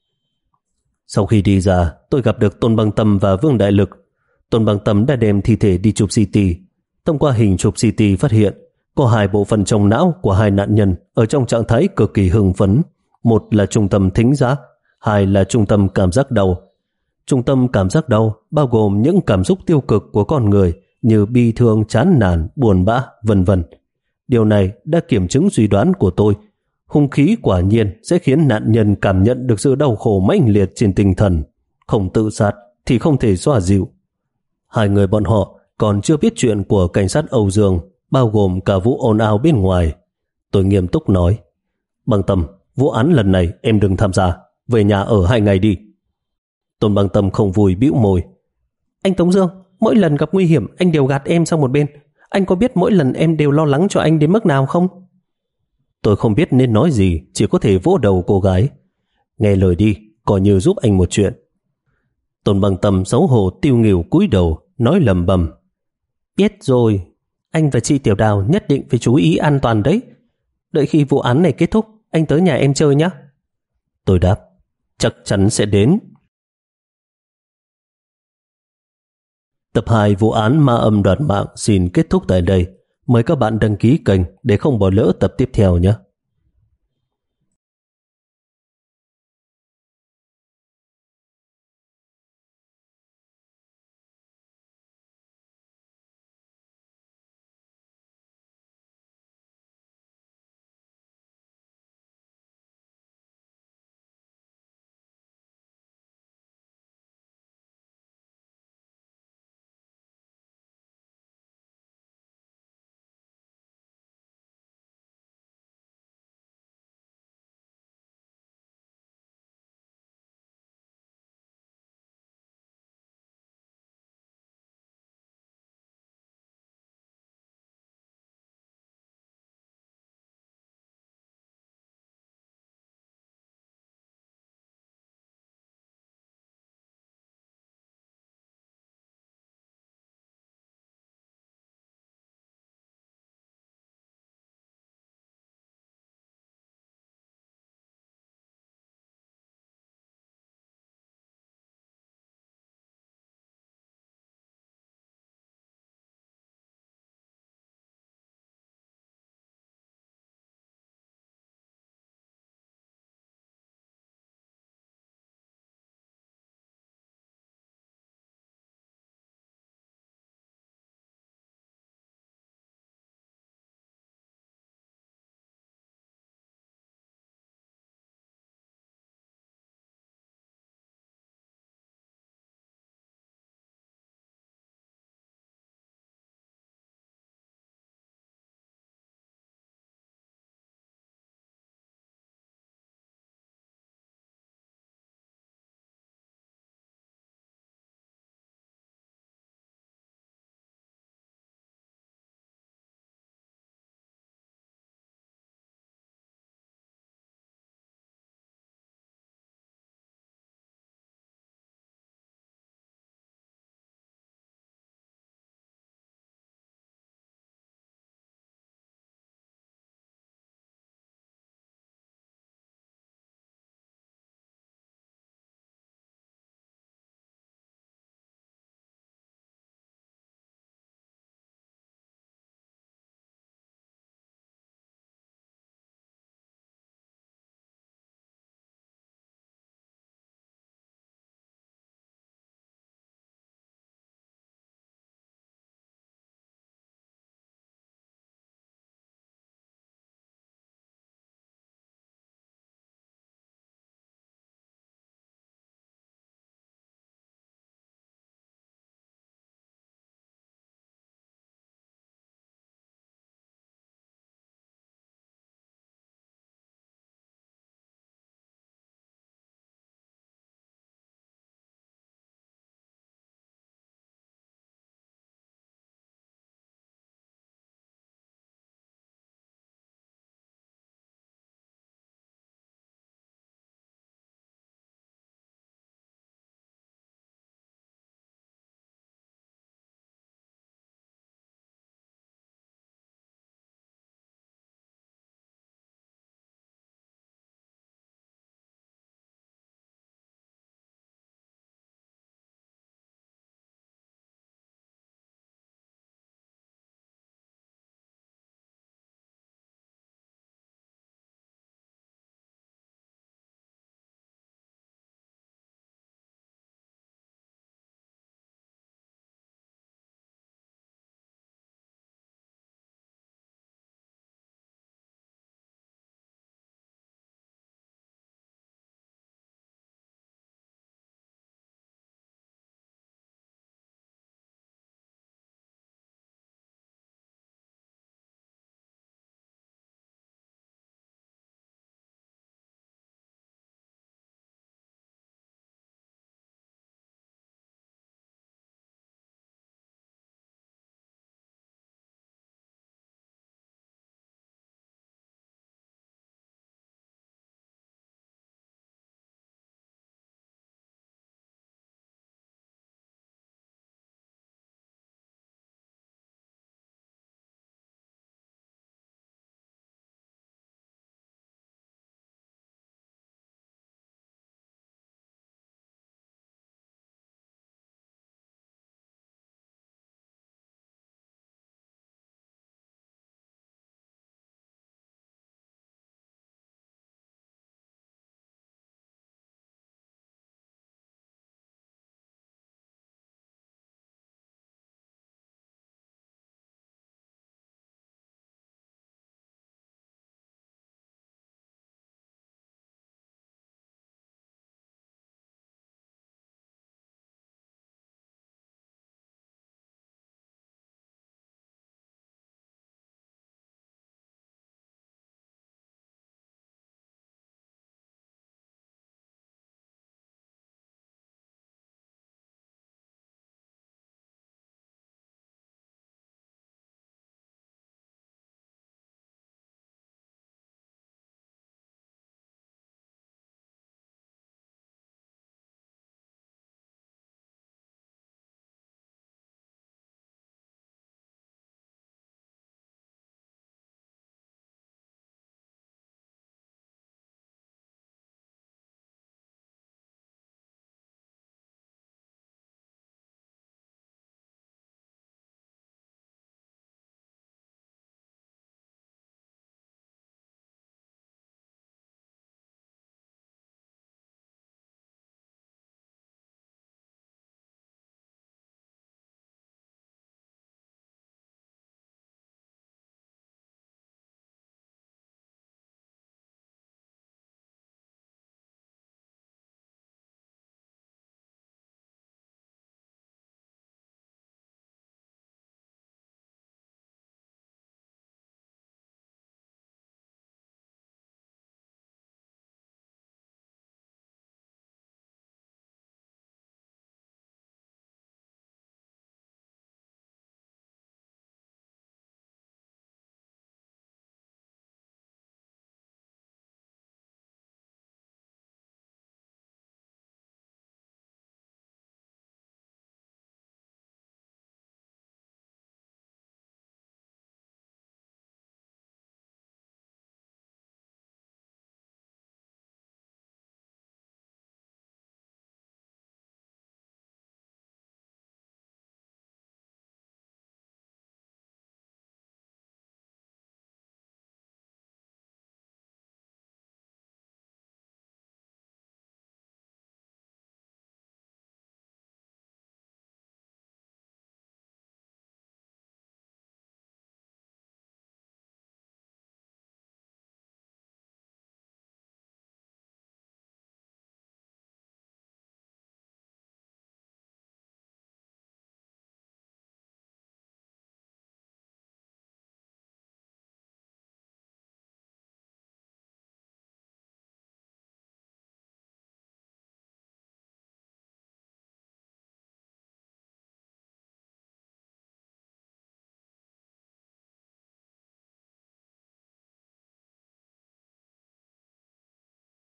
Sau khi đi ra, tôi gặp được Tôn Băng Tâm và Vương Đại Lực. Tôn Băng Tâm đã đem thi thể đi chụp xê tê. Thông qua hình chụp xê tê phát hiện có hai bộ phận trong não của hai nạn nhân ở trong trạng thái cực kỳ hưng phấn. Một là trung tâm thính giác, hai là trung tâm cảm giác đau. Trung tâm cảm giác đau bao gồm những cảm xúc tiêu cực của con người như bi thương, chán nản, buồn bã, vân vân. Điều này đã kiểm chứng suy đoán của tôi. Hung khí quả nhiên sẽ khiến nạn nhân cảm nhận được sự đau khổ mãnh liệt trên tinh thần. Không tự sát thì không thể xoa dịu. Hai người bọn họ còn chưa biết chuyện của cảnh sát Âu Dương, bao gồm cả vụ ồn ào bên ngoài. Tôi nghiêm túc nói: Băng Tâm, vụ án lần này em đừng tham gia, về nhà ở hai ngày đi. Tôn Băng Tâm không vui bĩu môi: anh Tống Dương, mỗi lần gặp nguy hiểm anh đều gạt em sang một bên. Anh có biết mỗi lần em đều lo lắng cho anh đến mức nào không? Tôi không biết nên nói gì, chỉ có thể vỗ đầu cô gái. Nghe lời đi, coi như giúp anh một chuyện. Tôn Băng Tâm xấu hổ tiêu nghỉu cúi đầu, nói lầm bầm: biết rồi, anh và chị Tiểu Đào nhất định phải chú ý an toàn đấy. Đợi khi vụ án này kết thúc, anh tới nhà em chơi nhé. Tôi đáp: chắc chắn sẽ đến. Tập hai vụ án ma âm đoạt mạng xin kết thúc tại đây. Mời các bạn đăng ký kênh để không bỏ lỡ tập tiếp theo nhé.